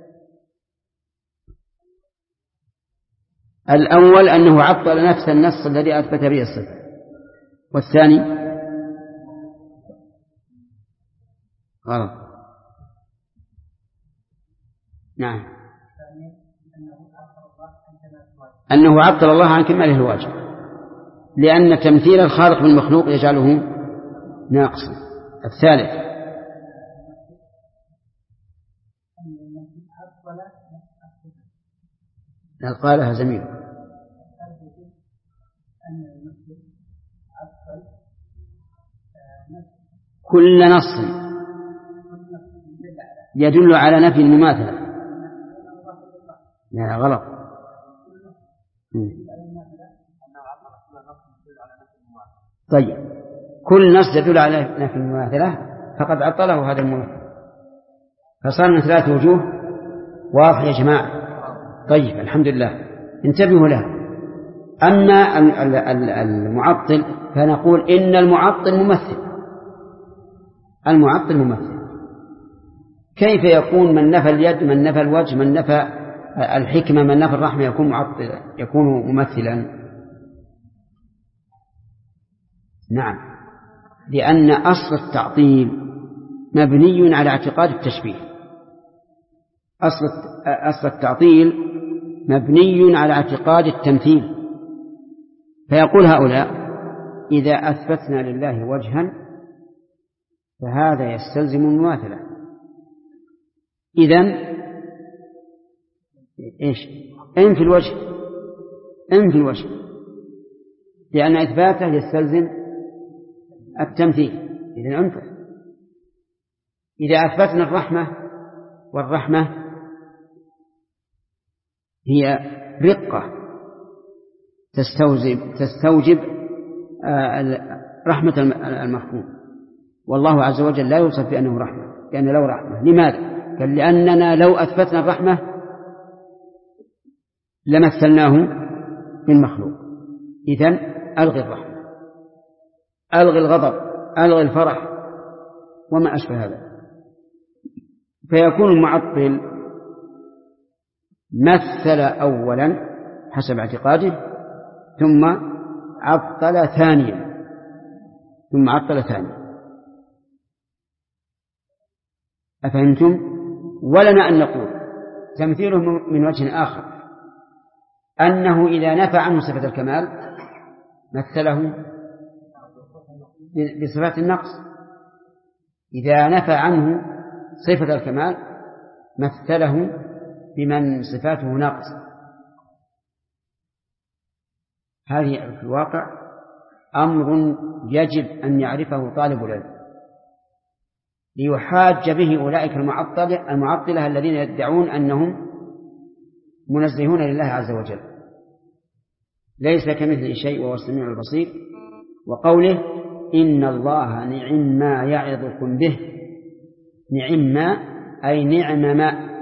الأول أنه عطل نفس النص الذي أثبت به الصفة، والثاني غلط. نعم، أنه عطل الله عن كماله الواجب، لأن تمثيل الخالق بالمخلوق يجعله ناقصا. الثالث قالها زميل كل نص يدل على نفي المماثلة. لا غلط. طيب كل نص يدل على نفي المماثلة فقد عطله هذا الممثل، فصار من ثلاث وجوه. واضح يا جماعة؟ طيب الحمد لله، انتبهوا له. أما المعطل فنقول إن المعطل ممثل. المعطل ممثل. كيف يكون من نفى اليد، من نفى الوجه، من نفى الحكمة، من نفى الرحمة يكون معطلا، يكون ممثلا؟ نعم، لأن أصل التعطيل مبني على اعتقاد التشبيه. أصل التعطيل مبني على اعتقاد التمثيل. فيقول هؤلاء إذا أثبتنا لله وجها فهذا يستلزم المماثلة. إذن إيش؟ إن في الوجه، إن في الوجه، لأن إثباته يستلزم التمثيل. إذن أنفع. إذا أثبتنا الرحمة، والرحمة هي رقة تستوجب رحمة المخلوق، والله عز وجل لا يوصف بأنه رحمة، لأن له رحمة. لماذا؟ قال لأننا لو أثبتنا الرحمة لمثلناه بالمخلوق. إذن ألغي الرحمة، ألغي الغضب، ألغي الفرح وما أشبه هذا. فيكون المعطل مثل أولا حسب اعتقاده، ثم عطل ثانيا، ثم عطل ثانيا. أفهمتم؟ ولنا أن نقول تمثيله من وجه آخر، أنه إذا نفى عنه صفة الكمال مثله بصفات النقص. إذا نفى عنه صفة الكمال مثله بمن صفاته ناقص. هذه في الواقع أمر يجب أن يعرفه طالب العلم ليحاج به أولئك المعطلة الذين يدعون أنهم منزهون لله عز وجل. ليس كمثله شيء وهو السميع البصير. وقوله إن الله نعم ما يعظكم به، نعم ما أي نعم ما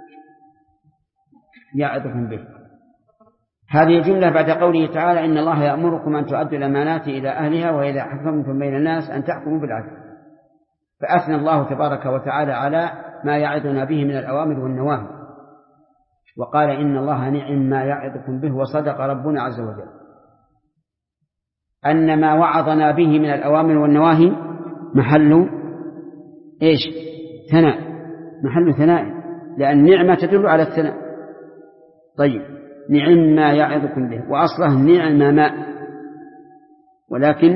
يعظكم به. هذه الجملة بعد قوله تعالى إن الله يأمركم أن تؤدوا الأمانات إلى أهلها وإذا حكمتم بين الناس أن تحكموا بالعدل. فأثنى الله تبارك وتعالى على ما يعظنا به من الأوامر والنواهي، وقال إن الله نعم ما يعظكم به، وصدق ربنا عز وجل أن ما وعظنا به من الأوامر والنواهي محل إيش؟ ثناء، محل ثناء، لأن نعمة تدل على الثناء. طيب نعم ما يعظكم به، وأصله نعم ما، ولكن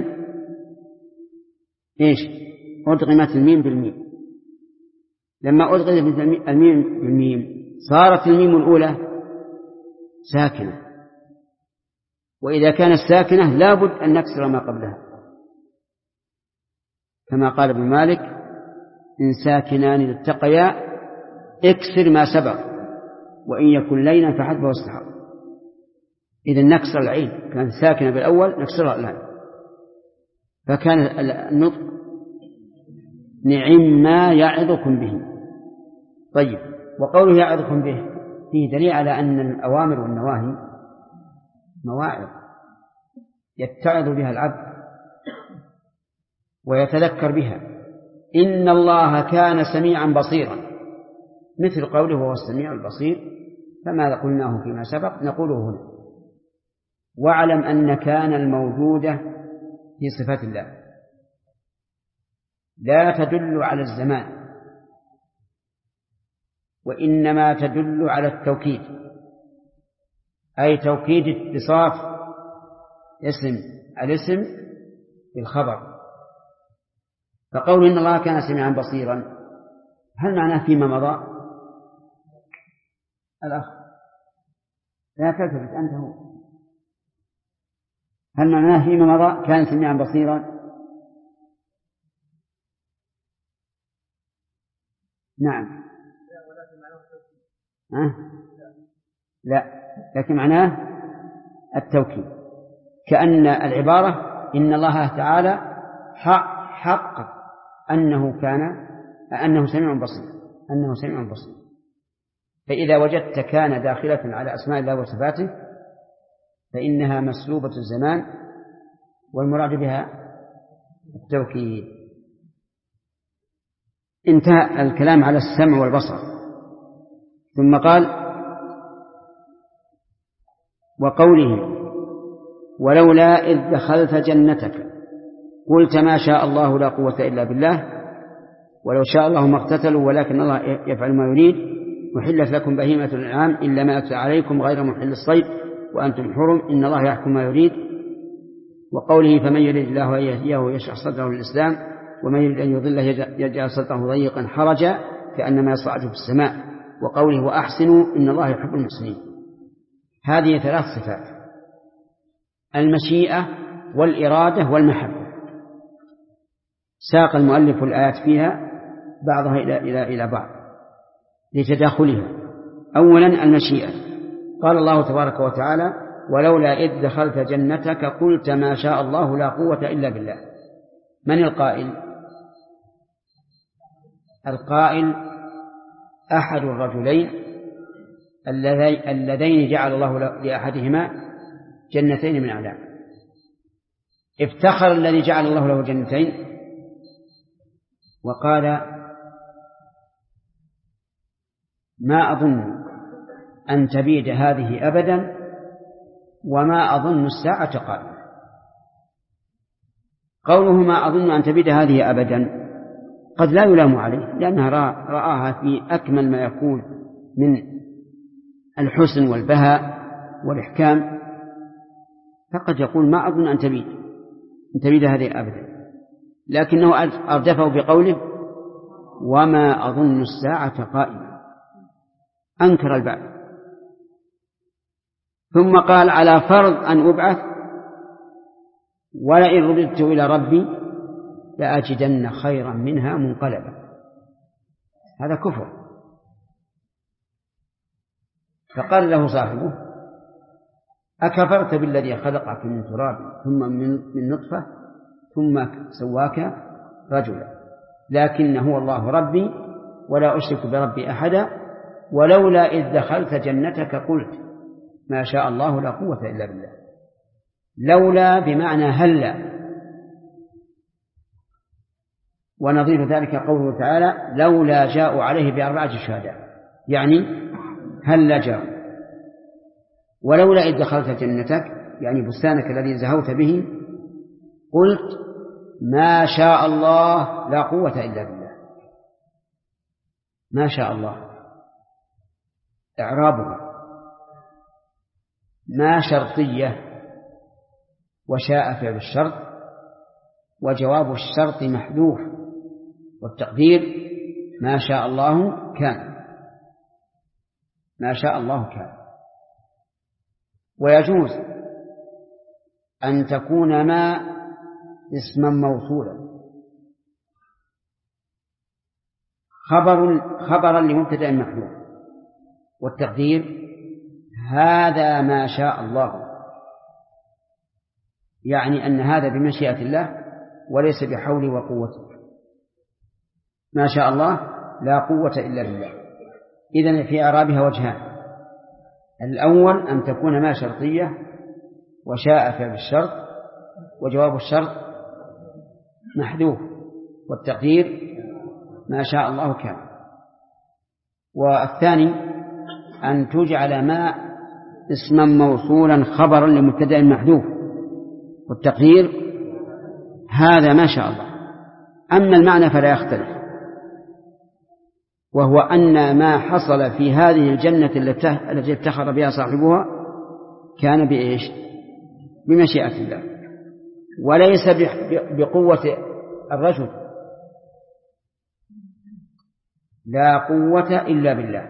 إيش؟ أدغمت الميم بالميم. لما أدغمت الميم بالميم صارت الميم الأولى ساكنة، وإذا كانت ساكنة لابد أن نكسر ما قبلها، كما قال ابن مالك إن ساكنان التقيا اكسر ما سبق وإن يكن لينا فحسب واستحق. إذن نكسر العين، كانت ساكنة بالأول نكسرها الآن، فكان النطق نعم ما يعظكم به. طيب وقوله يعظكم به فيه دليل على أن الأوامر والنواهي مواعظ يتعظ بها العبد ويتذكر بها. إن الله كان سميعا بصيرا، مثل قوله وهو السميع البصير، فما قلناه فيما سبق نقوله هنا. واعلم أن كان الموجودة في صفات الله لا تدل على الزمان، وإنما تدل على التوكيد، أي توكيد اتصاف الاسم بالخبر. فقول إن الله كان سميعا بصيرا هل معناه فيما مضى؟ الأخ لا تلتفت أنت هو، هل معناه فيما مضى كان سميعا بصيرا؟ نعم. لا، لكن معناه التوكيد، كأن العبارة إن الله تعالى حق أنه سميع بصير. فإذا وجدت كان داخلة على أسماء الله وصفاته فإنها مسلوبة الزمان، والمراد بها التوكيد. انتهى الكلام على السمع والبصر، ثم قال وقوله ولولا إذ دخلت جنتك قلت ما شاء الله لا قوة إلا بالله ولو شاء الله ما اقتتلوا ولكن الله يفعل ما يريد محلت لكم بهيمة الأنعام إلا ما أتى عليكم غير محل الصيد وأنتم حرم إن الله يحكم ما يريد. وقوله فمن يريد الله أن يهديه ويشرح صدره للإسلام ومن يريد أن يضله يجعل صدره ضيقا حرجا كأنما يصعد في السماء. وقوله وأحسنوا إن الله يحب المحسنين. هذه 3 صفات: المشيئة والإرادة والمحبة. ساق المؤلف الآيات فيها بعضها إلى بعض لتداخلها. أولا المشيئة، قال الله تبارك وتعالى ولولا إذ دخلت جنتك قلت ما شاء الله لا قوة إلا بالله. من القائل؟ القائل أحد الرجلين اللذين جعل الله لأحدهما جنتين من أعناب. افتخر الذي جعل الله له جنتين وقال ما أظن أن تبيد هذه أبدا وما أظن الساعة قائمة. قوله ما أظن أن تبيد هذه أبدا قد لا يلام عليه، لأنها رآها في أكمل ما يكون من الحسن والبهاء والإحكام، فقد يقول ما أظن أن تبيد هذه أبدا، لكنه أردفه بقوله وما أظن الساعة قائمة، أنكر البعث. ثم قال على فرض أن أبعث ولئن رددت إلى ربي لأجدن خيرا منها منقلبا. هذا كفر. فقال له صاحبه أكفرت بالذي خلقك من تراب ثم من نطفة ثم سواك رجلا لكن هو الله ربي ولا أشرك بربي أحدا ولولا إذ دخلت جنتك قلت ما شاء الله لا قوة إلا بالله. لولا بمعنى هلا، ونظير ذلك قوله تعالى لولا جاءوا عليه ب4 شهداء، يعني هلا جاءوا. ولولا إذ دخلت جنتك يعني بستانك الذي زهوت به قلت ما شاء الله لا قوة إلا بالله. ما شاء الله إعرابها ما شرطية وشاء فعل الشرط وجواب الشرط محذوف والتقدير ما شاء الله كان. ما شاء الله كان. ويجوز أن تكون ما اسما موصولا خبرا لمبتدأ محذوف والتقدير هذا ما شاء الله، يعني أن هذا بمشيئة الله وليس بحول وقوته. ما شاء الله لا قوة إلا بالله. إذن في إعرابها وجهان: الأول أن تكون ما شرطية وشاء فعل الشرط، وجواب الشرط محذوف، والتقدير ما شاء الله كان. والثاني أن تجعل ما اسما موصولا خبرا لمبتدأ محذوف، والتقدير هذا ما شاء الله. أما المعنى فلا يختلف، وهو أن ما حصل في هذه الجنة التي افتخر بها صاحبها كان بإيش؟ بمشيئة الله، وليس بقوة الرجل. لا قوة إلا بالله.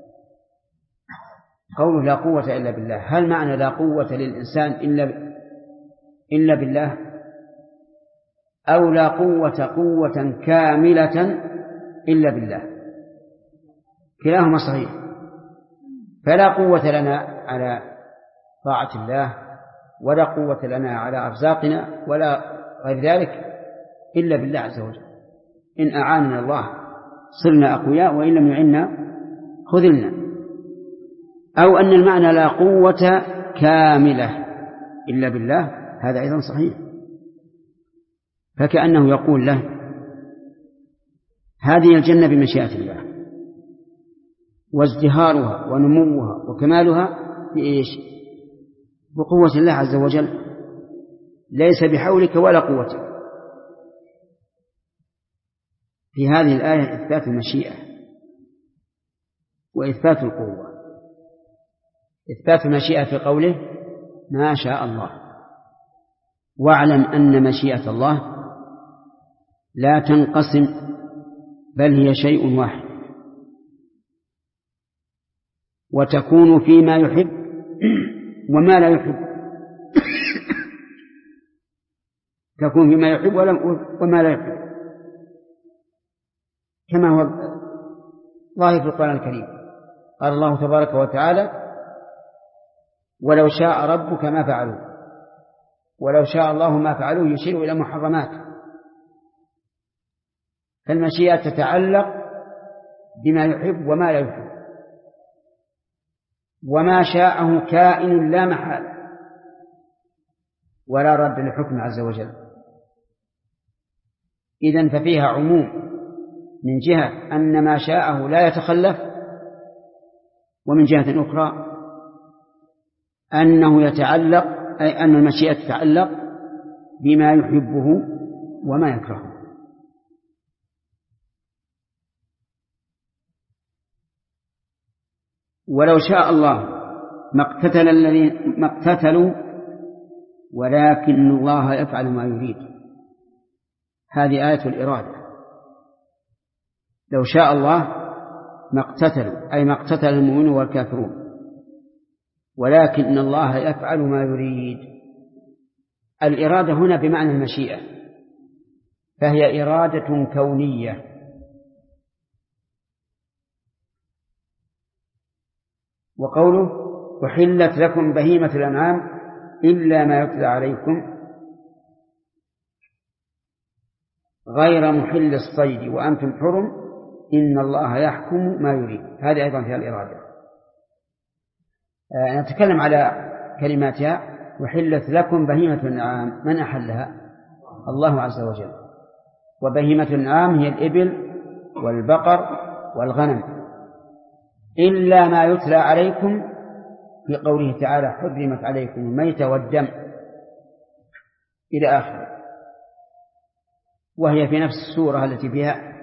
قوله لا قوة إلا بالله، هل معنى لا قوة للإنسان إلا بالله، أو لا قوة كاملة إلا بالله؟ كلاهما صحيح. فلا قوة لنا على طاعة الله، ولا قوة لنا على أرزاقنا ولا غير ذلك إلا بالله عز وجل. إن أعاننا الله صرنا أقوياء، وإن لم يعنا خذلنا. أو أن المعنى لا قوة كاملة إلا بالله، هذا أيضا صحيح. فكأنه يقول له هذه الجنة بمشيئة الله، وازدهارها ونموها وكمالها بإيش؟ بقوة الله عز وجل، ليس بحولك ولا قوتك. في هذه الآية إثبات المشيئة وإثبات القوة. إثبات المشيئة في قوله ما شاء الله، واعلم أن مشيئة الله لا تنقسم، بل هي شيء واحد، وتكون فيما يحب وما لا يحب. تكون فيما يحب وما لا يحب، كما هو ظاهر في القرآن الكريم. قال الله تبارك وتعالى ولو شاء ربك ما فعلوه، ولو شاء الله ما فعلوه، يشير إلى محرمات. فالمشيئة تتعلق بما يحب وما لا يحب، وما شاءه كائن لا محال، ولا رد لحكم عز وجل. إذن ففيها عموم من جهة أن ما شاءه لا يتخلف، ومن جهة أخرى أنه يتعلق، أي أن المشيئة تتعلق بما يحبه وما يكرهه. ولو شاء الله ما اقتتلوا ولكن الله يفعل ما يريد. هذه آية الإرادة. لو شاء الله ما اقتتلوا، أي ما اقتتل المؤمنون والكافرون، ولكن الله يفعل ما يريد. الإرادة هنا بمعنى المشيئة، فهي إرادة كونية. وقوله أحلت لكم بهيمة الأنعام إلا ما يتلى عليكم غير محل الصيد وأنتم حرم إن الله يحكم ما يريد. هذه أيضا فيها الإرادة. نتكلم على كلماتها. أحلت لكم بهيمة الأنعام، من أحلها؟ الله عز وجل. وبهيمة الأنعام هي الإبل والبقر والغنم، إلا ما يتلى عليكم في قوله تعالى حرمت عليكم الميتة والدم إلى آخره، وهي في نفس السورة التي فيها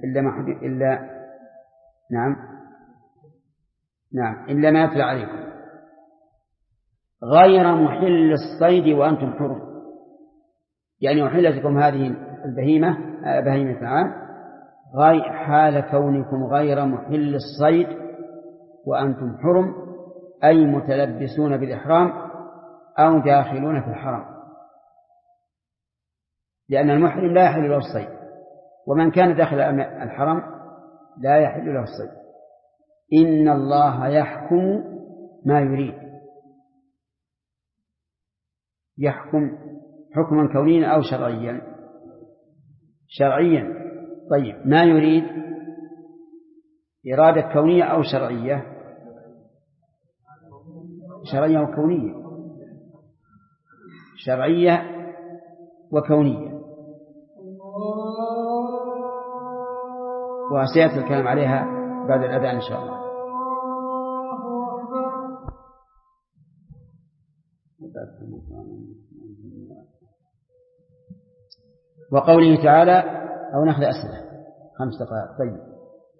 إلا ما يتلى عليكم غير محل الصيد وأنتم حرم. يعني أحلت لكم هذه البهيمة بهيمة الأنعام حال كونكم غير محل الصيد وأنتم حرم، أي متلبسون بالإحرام أو داخلون في الحرم، لأن المحرم لا يحل له الصيد، ومن كان داخل الحرم لا يحل له الصيد. إن الله يحكم ما يريد. يحكم حكما كونيا أو شرعيا؟ شرعيا. طيب ما يريد إرادة كونية أو شرعية؟ شرعية وكونية. شرعية وكونية، وسيأتي الكلام عليها بعد الأذان إن شاء الله. وقوله تعالى أو نأخذ أسئلة 5 دقائق. طيب.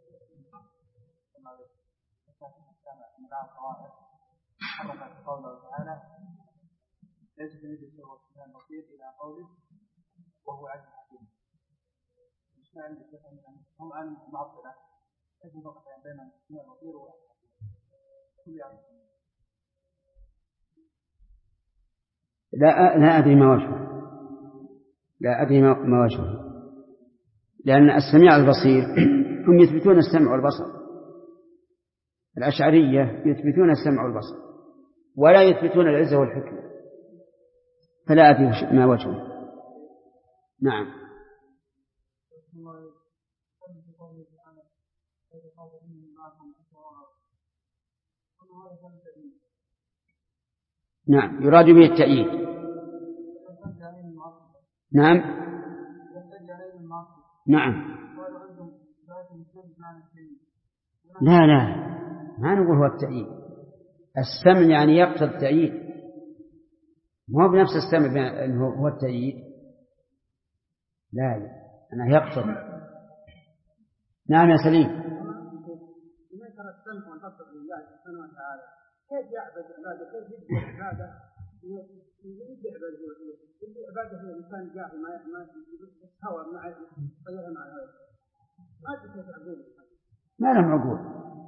قوله تعالى ليس كمثله شيء وهو السميع البصير إلى قوله وهو عزيز حكيم. مش عندي شيء هم عن معطلة كيف نفرق بين السميع البصير والعزيز؟ لا أدري ما وجهه، لا أدري ما وجهه، لأن السميع البصير هم يثبتون السمع والبصر، الأشعرية يثبتون السمع والبصر ولا يثبتون العزة والحكمة، فلا أدري ما وجهه. نعم. نعم يراد به التأييد. نعم نعم. لا ما نقول هو التأييد، السمع يعني يقتضي التأييد، مو بنفس السمع أنه هو التأييد، لا أنا يقتضي. نعم يا سليم. كيف يعبد عباده؟ كيف يدعي عباده؟ يدعي عباده هو الإنسان جاهل ما يتهوى مع غيره مع غيره. ما تكون عقول. ما لهم عقول.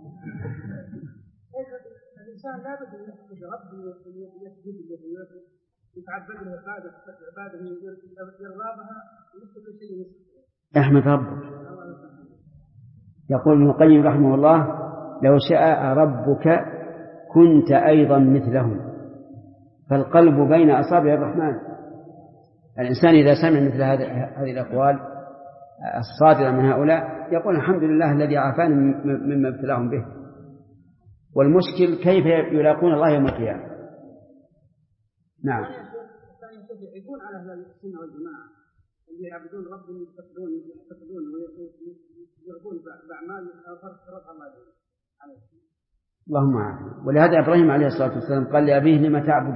الإنسان لا بد أن يحفظ ربه ويسجد له ويتعبد له عباده يرغبها ويسلك كل شيء يسلك. أحمد ربك. يقول ابن القيم رحمه الله: لو شاء ربك كنت أيضا مثلهم، فالقلب بين أصابع الرحمن. الإنسان إذا سمع مثل هذه الأقوال الصادرة من هؤلاء يقول الحمد لله الذي عافاني مما ابتلاهم به. والمشكل كيف يلاقون الله يوم القيامة. نعم. يكون على أهل السنة والجماعة اللي يعبدون ربهم يعتقدون ويرغبون بأعمال فرض الله عليهم. اللهم عافية. ولهذا إبراهيم عليه الصلاة والسلام قال لأبيه: لما تعبد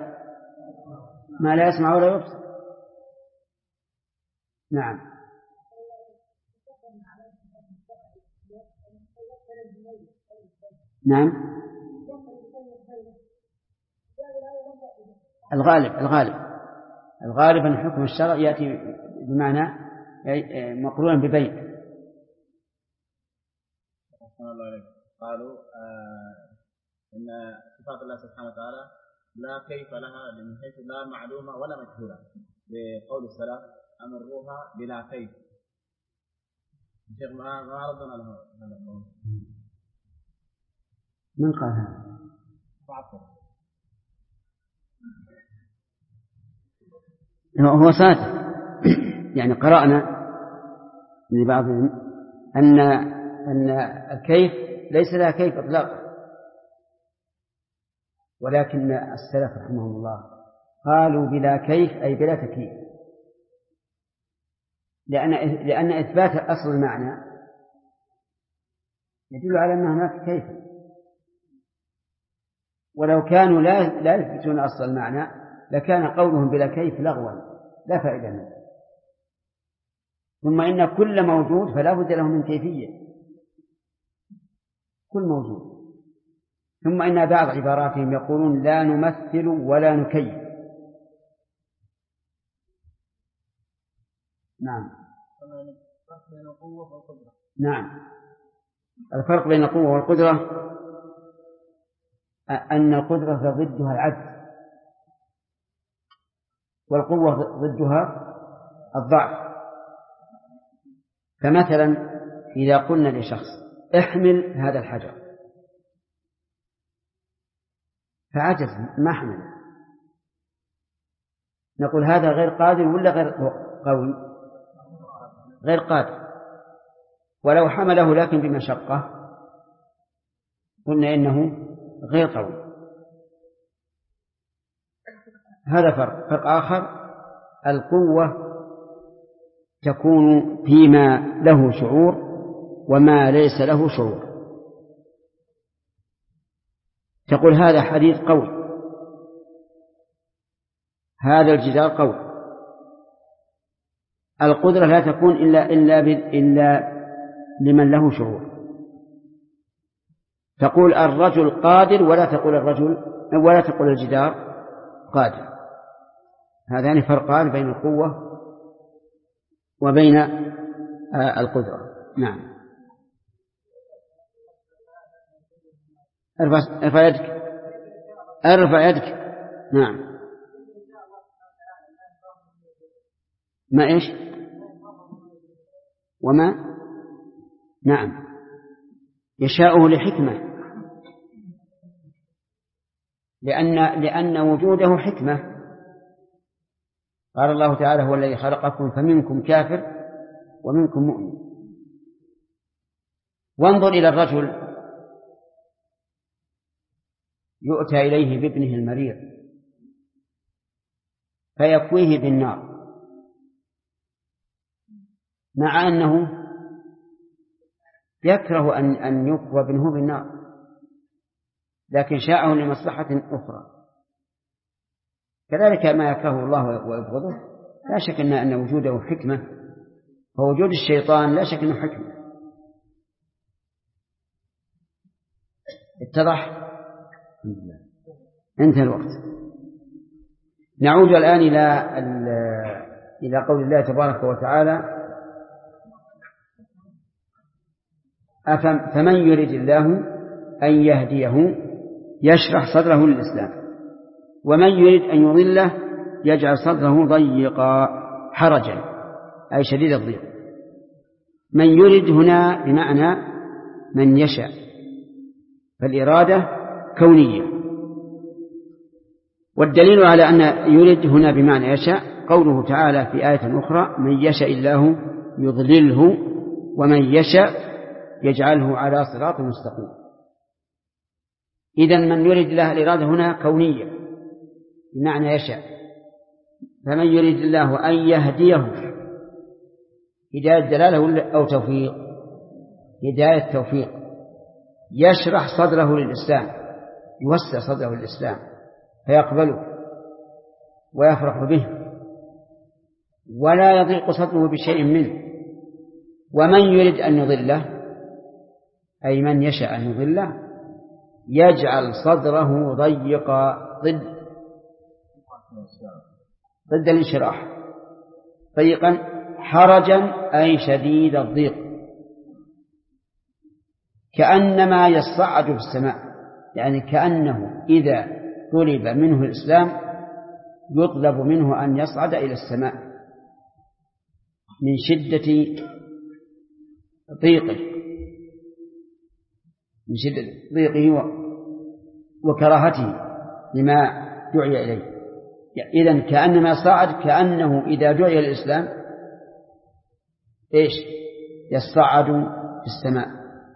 ما لا يسمع ولا يبصر. نعم. نعم. الغالب أن حكم الشرع يأتي بمعنى مقرون ببين. قالوا إن صفات الله سبحانه وتعالى لا كيف لها من حيث لا معلومة ولا مجهولة، بقول السلام أمروها بلا كيف. الشيخ ما ردنا له هذا القول. من قال هذا؟ هو صادق. يعني قرأنا لبعضهم أن الكيف ليس لها كيف إطلاقا، ولكن السلف رحمهم الله قالوا بلا كيف أي بلا تكييف، لأن إثبات أصل المعنى يدل على أن هناك كيف، ولو كانوا لا يثبتون أصل المعنى لكان قولهم بلا كيف لغوا لا فائدة منه. ثم إن كل موجود فلا بد له من كيفية، كل موجود. ثم إن بعض عباراتهم يقولون لا نمثل ولا نكيف. نعم. نعم. الفرق بين القوة والقدرة أن القدرة ضدها العجز، والقوة ضدها الضعف. فمثلا إذا قلنا لشخص احمل هذا الحجر فعجز ما حمل، نقول هذا غير قادر ولا غير قوي؟ غير قادر. ولو حمله لكن بمشقة قلنا إنه غير قوي. هذا فرق آخر. القوة تكون فيما له شعور وما ليس له شعور. تقول هذا حديد قوي، هذا الجدار قوي. القدرة لا تكون إلا لمن له شعور. تقول الرجل قادر ولا تقول الجدار قادر. هذان فرقان بين القوة وبين القدرة. نعم. ارفع يدك. نعم. ما إيش؟ وما؟ نعم، يشاءه لحكمة، لأن وجوده حكمة. قال الله تعالى هو الذي خلقكم فمنكم كافر ومنكم مؤمن. وانظر إلى الرجل يؤتى إليه بابنه المريض فيكويه بالنار، مع أنه يكره أن يكوى ابنه بالنار، لكن شاءه لمصلحة أخرى. كذلك ما يكره الله ويبغضه لا شك أن وجوده حكمة، ووجود الشيطان لا شك أنه حكمة. اتضح؟ انتهى الوقت. نعود الآن إلى قول الله تبارك وتعالى فمن يريد الله أن يهديه يشرح صدره للإسلام ومن يريد أن يضله يجعل صدره ضيقا حرجا أي شديد الضيق. من يريد هنا بمعنى من يشاء، فالإرادة كونية. والدليل على أن يريد هنا بمعنى يشاء قوله تعالى في آية أخرى من يشاء الله يضلله ومن يشاء يجعله على صراط مستقيم. إذن من يريد الله الإرادة هنا كونية بمعنى يشاء. فمن يريد الله أن يهديه هداية دلالة أو توفيق؟ هداية توفيق. يشرح صدره للإسلام، يوسع صدره للإسلام فيقبله ويفرح به ولا يضيق صدره بشيء منه. ومن يريد أن يضله أي من يشاء أن يضله يجعل صدره ضيقا ضد الانشراح، ضيقا حرجا أي شديد الضيق، كأنما يصعد في السماء، يعني كأنه إذا طلب منه الإسلام يطلب منه أن يصعد إلى السماء من شدة ضيقه، من شدة ضيقه وكراهته لما دعي إليه. إذن كأنما صعد، كأنه إذا دعي الإسلام إيش؟ يصعد في السماء.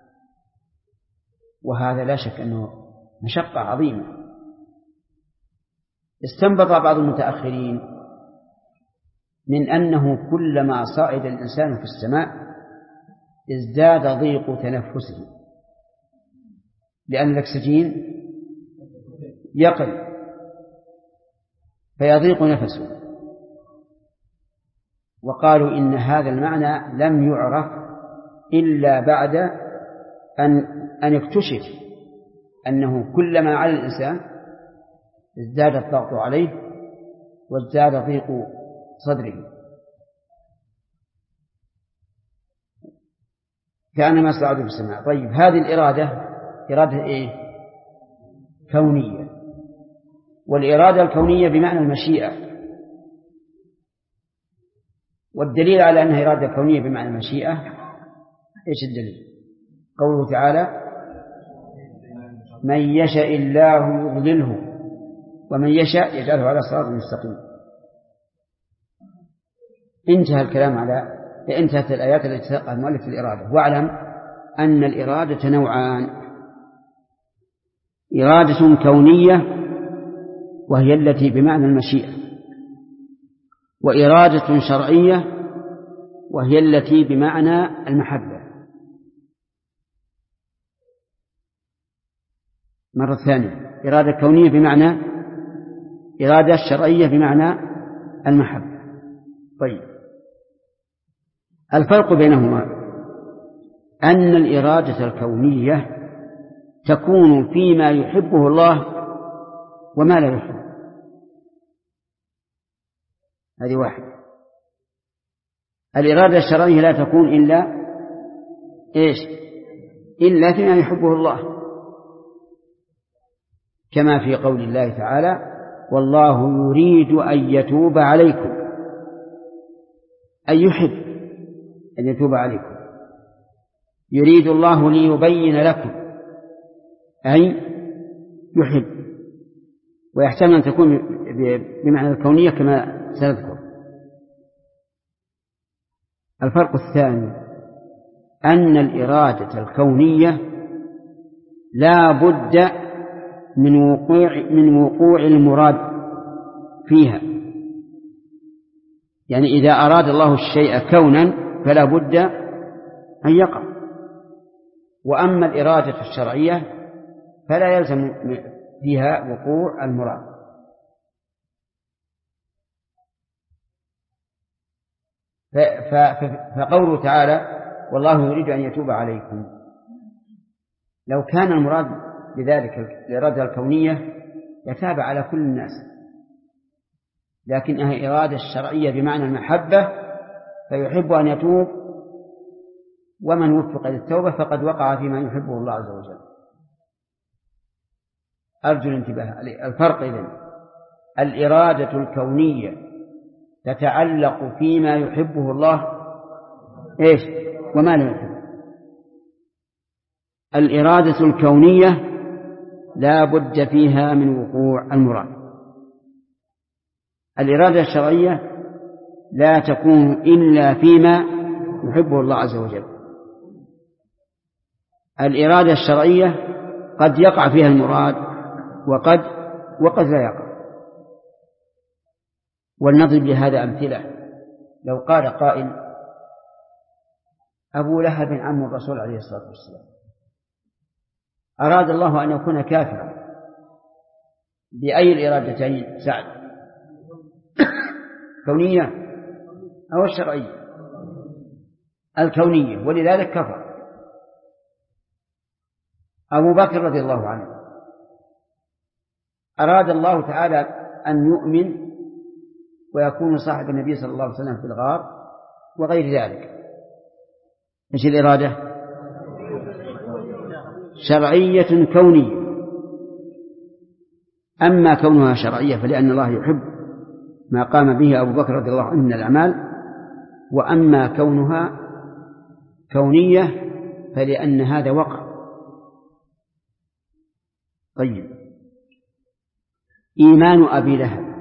وهذا لا شك أنه مشقة عظيمة. استنبط بعض المتأخرين من أنه كلما صعد الإنسان في السماء ازداد ضيق تنفسه، لأن الأكسجين يقل فيضيق نفسه. وقالوا إن هذا المعنى لم يعرف إلا بعد أن اكتشف أنه كلما على الإنسان ازداد الضغط عليه وازداد ضيق صدره، كأنما صعد في السماء. طيب هذه الإرادة إرادة إيه؟ كونية. والإرادة الكونية بمعنى المشيئة. والدليل على أنها إرادة كونية بمعنى المشيئة إيش الدليل؟ قوله تعالى من يشاء الله يضلله ومن يشاء يجعله على صراط مستقيم. انتهت الآيات التي ساقها المؤلف في الإرادة. واعلم أن الإرادة نوعان: إرادة كونية وهي التي بمعنى المشيئة، وإرادة شرعية وهي التي بمعنى المحبة. مرة ثانية، إرادة كونية بمعنى إرادة شرعية بمعنى المحبة. طيب، الفرق بينهما أن الإرادة الكونية تكون فيما يحبه الله وما لا يحب، هذه واحد. الإرادة الشرعية لا تكون إلا إلا فيما يحبه الله، كما في قول الله تعالى: والله يريد أن يتوب عليكم، أي يحب أن يتوب عليكم. يريد الله ليبين لكم، أي يحب. ويحتمل أن تكون بمعنى الكونية كما سنذكر. الفرق الثاني أن الإرادة الكونية لا بد من وقوع المراد فيها، يعني إذا أراد الله الشيء كونا فلا بد أن يقع. وأما الإرادة الشرعية فلا يلزم فيها وقوع المراد. فقوله تعالى: والله يريد أن يتوب عليكم، لو كان المراد بذلك الإرادة الكونية يتاب على كل الناس، لكنها إرادة الشرعية بمعنى المحبة، فيحب أن يتوب، ومن وفق للتوبة فقد وقع فيما يحبه الله عز وجل. أرجو الانتباه. الفرق إذن: الإرادة الكونية تتعلق فيما يحبه الله وما لا يحب. الإرادة الكونية لا بد فيها من وقوع المراد. الإرادة الشرعية لا تكون إلا فيما يحبه الله عز وجل. الإرادة الشرعية قد يقع فيها المراد وقد لا يقع. ولنضرب لهذا أمثلة. لو قال قائل: أبو لهب عم الرسول عليه الصلاة والسلام، أراد الله أن يكون كافرا، بأي الإرادتين سعد؟ كونية أو الشرعية؟ الكونية، ولذلك كفر. أبو بكر رضي الله عنه أراد الله تعالى أن يؤمن ويكون صاحب النبي صلى الله عليه وسلم في الغار وغير ذلك. إيش الإرادة؟ شرعية كونية. أما كونها شرعية فلأن الله يحب ما قام به أبو بكر رضي الله عنه من الأعمال، وأما كونها كونية فلأن هذا وقع. طيب، إيمان أبي لهب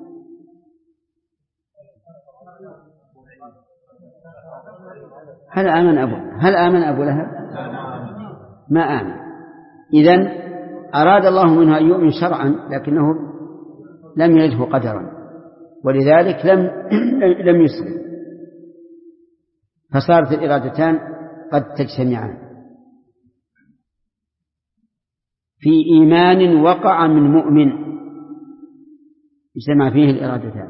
هل آمن أبو لهب؟ ما آمن. إذن أراد الله منه أن يؤمن شرعا لكنه لم يرده قدرا، ولذلك لم يسلم، فصارت الإرادتان قد تجتمعان. في إيمان وقع من مؤمن اجتمع فيه الإرادتان.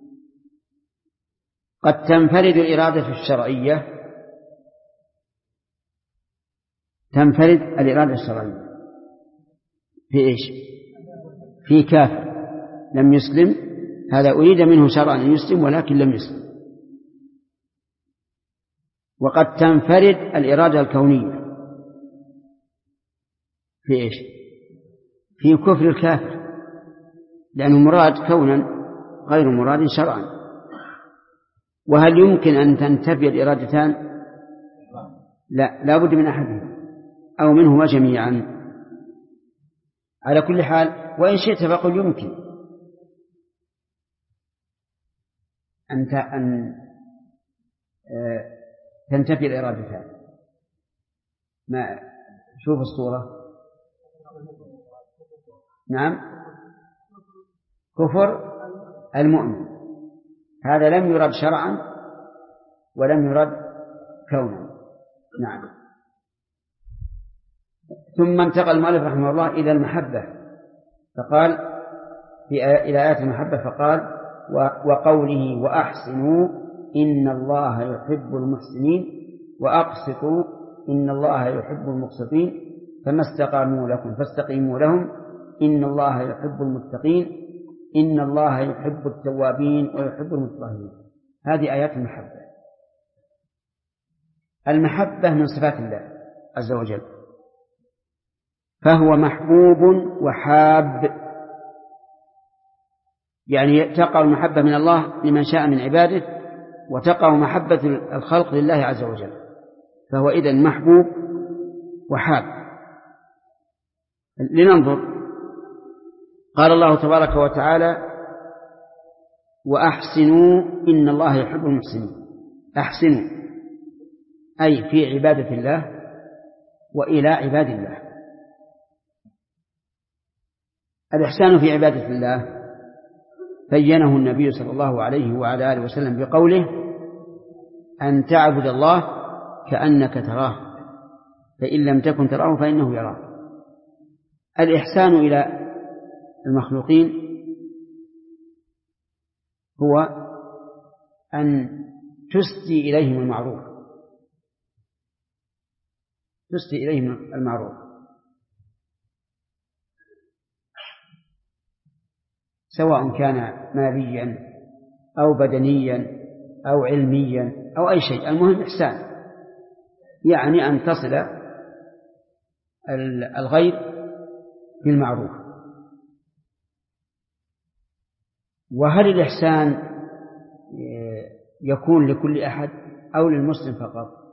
قد تنفرد الإرادة الشرعية، تنفرد الإرادة الشرعية في إيش؟ في كافر لم يسلم، هذا أريد منه شرعا أن يسلم ولكن لم يسلم. وقد تنفرد الإرادة الكونية في إيش؟ في كفر الكافر، لأنه مراد كونا غير مراد شرعا. وهل يمكن أن تنتفي الإرادتان؟ لا بد من أحدهم أو منهما جميعا. على كل حال، وإن شئت فقل يمكن أن تنتفي الإرادتان. ما شوف الصورة. نعم، كفر المؤمن. هذا لم يرد شرعا ولم يرد كونا. نعم. ثم انتقل المؤلف رحمه الله إلى المحبة، فقال إلى آيات المحبة، فقال وقوله وأحسنوا إن الله يحب المحسنين وأقسطوا إن الله يحب المقسطين فما استقاموا لكم فاستقيموا لهم إن الله يحب المتقين إن الله يحب التوابين ويحب المتطهرين. هذه آيات المحبة. المحبة من صفات الله عز وجل، فهو محبوب وحاب، يعني تقع المحبة من الله لمن شاء من عباده، وتقع محبة الخلق لله عز وجل، فهو إذن محبوب وحاب. لننظر. قال الله تبارك وتعالى وأحسنوا إن الله يحب المحسنين. أحسنوا أي في عبادة الله وإلى عباد الله. الإحسان في عبادة الله بينه النبي صلى الله عليه وعلى آله وسلم بقوله أن تعبد الله كأنك تراه فإن لم تكن تراه فإنه يراك. الإحسان إلى المخلوقين هو أن تسدي إليهم المعروف، تسدي إليهم المعروف، سواء كان ماليا أو بدنيا أو علميا أو أي شيء. المهم إحسان، يعني أن تصل الغير بالمعروف. وهل الإحسان يكون لكل أحد أو للمسلم فقط؟